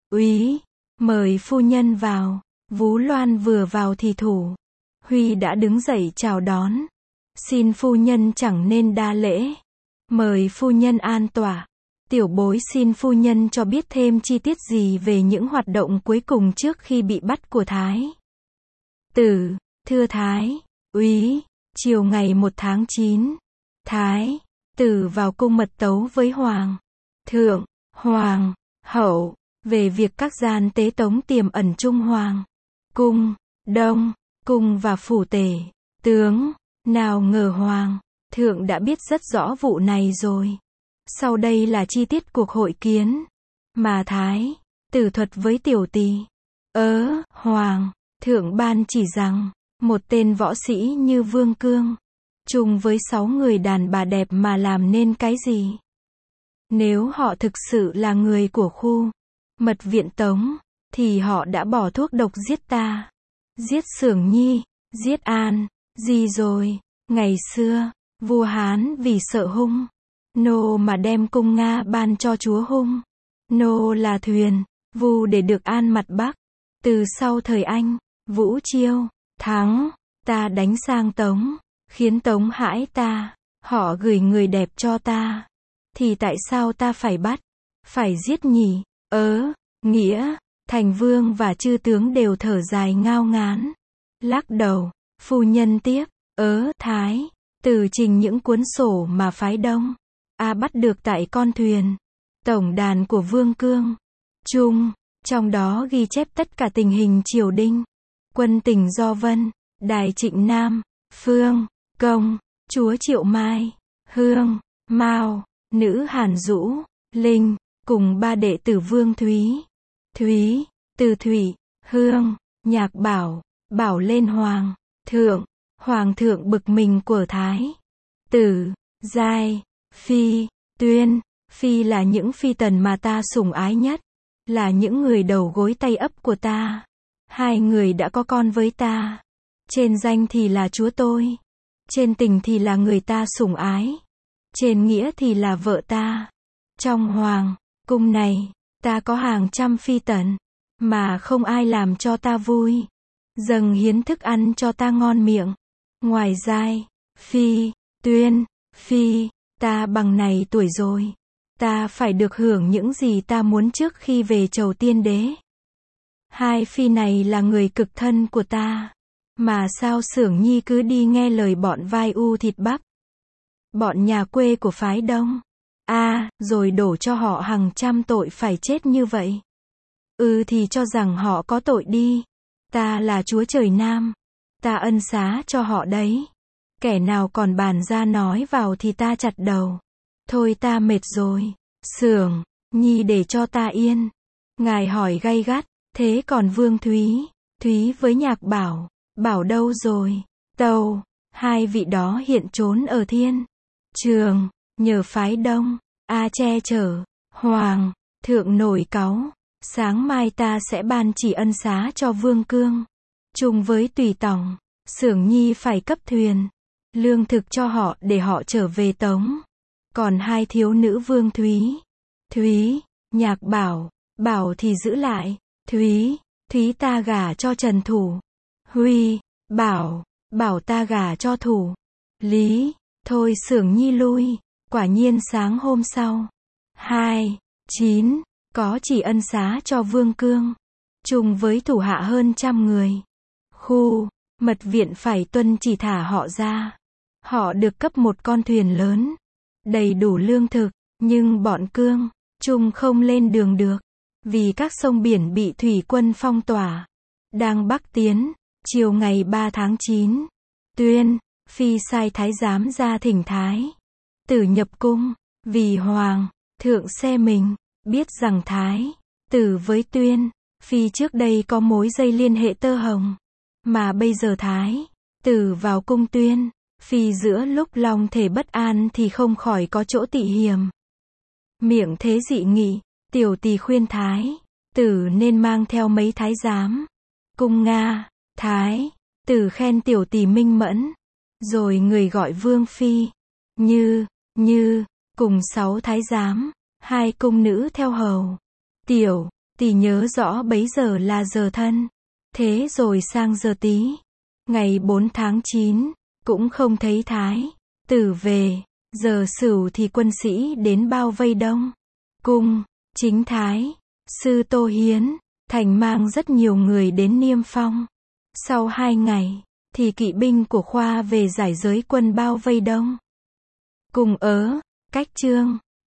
[SPEAKER 1] úy, mời phu nhân vào. Vú Loan vừa vào thì Thủ, Huy đã đứng dậy chào đón. Xin phu nhân chẳng nên đa lễ. Mời phu nhân an tọa. Tiểu bối xin phu nhân cho biết thêm chi tiết gì về những hoạt động cuối cùng trước khi bị bắt của Thái Tử. Thưa Thái úy, chiều ngày một tháng chín, Thái Tử vào cung mật tấu với Hoàng thượng, Hoàng hậu, về việc các gian tế tống tiềm ẩn Trung Hoàng cung, Đông cung và phủ tể tướng. Nào ngờ Hoàng thượng đã biết rất rõ vụ này rồi. Sau đây là chi tiết cuộc hội kiến mà Thái Tử thuật với tiểu tỳ. Ớ, Hoàng thượng ban chỉ rằng, một tên võ sĩ như Vương Cương, chung với sáu người đàn bà đẹp mà làm nên cái gì? Nếu họ thực sự là người của khu mật viện Tống, thì họ đã bỏ thuốc độc giết ta, giết Xưởng Nhi, giết An, gì rồi. Ngày xưa, vua Hán vì sợ Hung Nô mà đem cung Nga ban cho chúa Hung Nô là thuyền, vu để được an mặt Bắc. Từ sau thời Anh, Vũ Chiêu, thắng, ta đánh sang Tống, khiến Tống hãi ta, họ gửi người đẹp cho ta. Thì tại sao ta phải bắt, phải giết nhỉ? Ớ, Nghĩa, Thành Vương và chư tướng đều thở dài ngao ngán. Lắc đầu, phu nhân tiếp, ớ, Thái Tử trình những cuốn sổ mà phái Đông A bắt được tại con thuyền tổng đàn của Vương Cương Trung, trong đó ghi chép tất cả tình hình triều đình, quân tình do Vân, Đài Trịnh Nam, Phương, Công, chúa Triệu Mai, Hương, Mao, nữ Hàn Dũ, Linh, cùng ba đệ tử Vương Thúy, Thúy, Từ Thủy, Hương, Nhạc Bảo, bảo lên Hoàng thượng. Hoàng thượng bực mình của Thái Tử, Giai, Phi, Tuyên. Phi là những phi tần mà ta sủng ái nhất, là những người đầu gối tay ấp của ta. Hai người đã có con với ta. Trên danh thì là chúa tôi, trên tình thì là người ta sủng ái, trên nghĩa thì là vợ ta. Trong Hoàng Cung này, ta có hàng trăm phi tần, mà không ai làm cho ta vui. Dâng hiến thức ăn cho ta ngon miệng. Ngoài Giai, Phi, Tuyên, Phi, ta bằng này tuổi rồi. Ta phải được hưởng những gì ta muốn trước khi về chầu tiên đế. Hai phi này là người cực thân của ta. Mà sao Xưởng Nhi cứ đi nghe lời bọn vai u thịt bắp. Bọn nhà quê của phái Đông. a à, rồi đổ cho họ hàng trăm tội phải chết như vậy. Ừ thì cho rằng họ có tội đi. Ta là Chúa Trời Nam. Ta ân xá cho họ đấy. Kẻ nào còn bàn ra nói vào thì ta chặt đầu. Thôi ta mệt rồi. Xưởng Nhi để cho ta yên. Ngài hỏi gay gắt. Thế còn Vương Thúy? Thúy với Nhạc Bảo. Bảo đâu rồi? Tâu. Hai vị đó hiện trốn ở Thiên Trường. Nhờ phái Đông. A che chở. Hoàng thượng nổi cáu. Sáng mai ta sẽ ban chỉ ân xá cho Vương Cương. Chung với tùy tòng. Xưởng Nhi phải cấp thuyền. Lương thực cho họ để họ trở về Tống. Còn hai thiếu nữ Vương Thúy. Thúy, Nhạc Bảo. Bảo thì giữ lại. Thúy, Thúy ta gả cho Trần Thủ. Huy, Bảo, Bảo ta gả cho Thủ. Lý, thôi Xưởng Nhi lui. Quả nhiên sáng hôm sau. Hai, chín, có chỉ ân xá cho Vương Cương. Chung với thủ hạ hơn trăm người. Khu, mật viện phải tuân chỉ thả họ ra. Họ được cấp một con thuyền lớn. Đầy đủ lương thực, nhưng bọn Cương, Chung không lên đường được. Vì các sông biển bị thủy quân phong tỏa. Đang bắc tiến, chiều ngày ba tháng chín. Tuyên, Phi sai thái giám ra thỉnh Thái Tử nhập cung. Vì Hoàng thượng xe mình, biết rằng Thái Tử với Tuyên, Phi trước đây có mối dây liên hệ tơ hồng. Mà bây giờ Thái Tử vào cung Tuyên, Phi giữa lúc lòng thể bất an thì không khỏi có chỗ tị hiềm. Miệng thế dị nghị, tiểu tỳ khuyên Thái Tử nên mang theo mấy thái giám. Cung Nga, Thái Tử khen tiểu tỳ minh mẫn. Rồi người gọi Vương Phi, Như, Như, cùng sáu thái giám, hai cung nữ theo hầu. Tiểu tỳ nhớ rõ bấy giờ là giờ thân. Thế rồi sang giờ Tý, ngày bốn tháng chín, cũng không thấy Thái Tử về. Giờ Sửu thì quân sĩ đến bao vây Đông cung. Chính Thái sư Tô Hiến thành mang rất nhiều người đến Niêm Phong. Sau hai ngày thì kỵ binh của Khoa về giải giới quân bao vây Đông cung. Ớ cách Chương.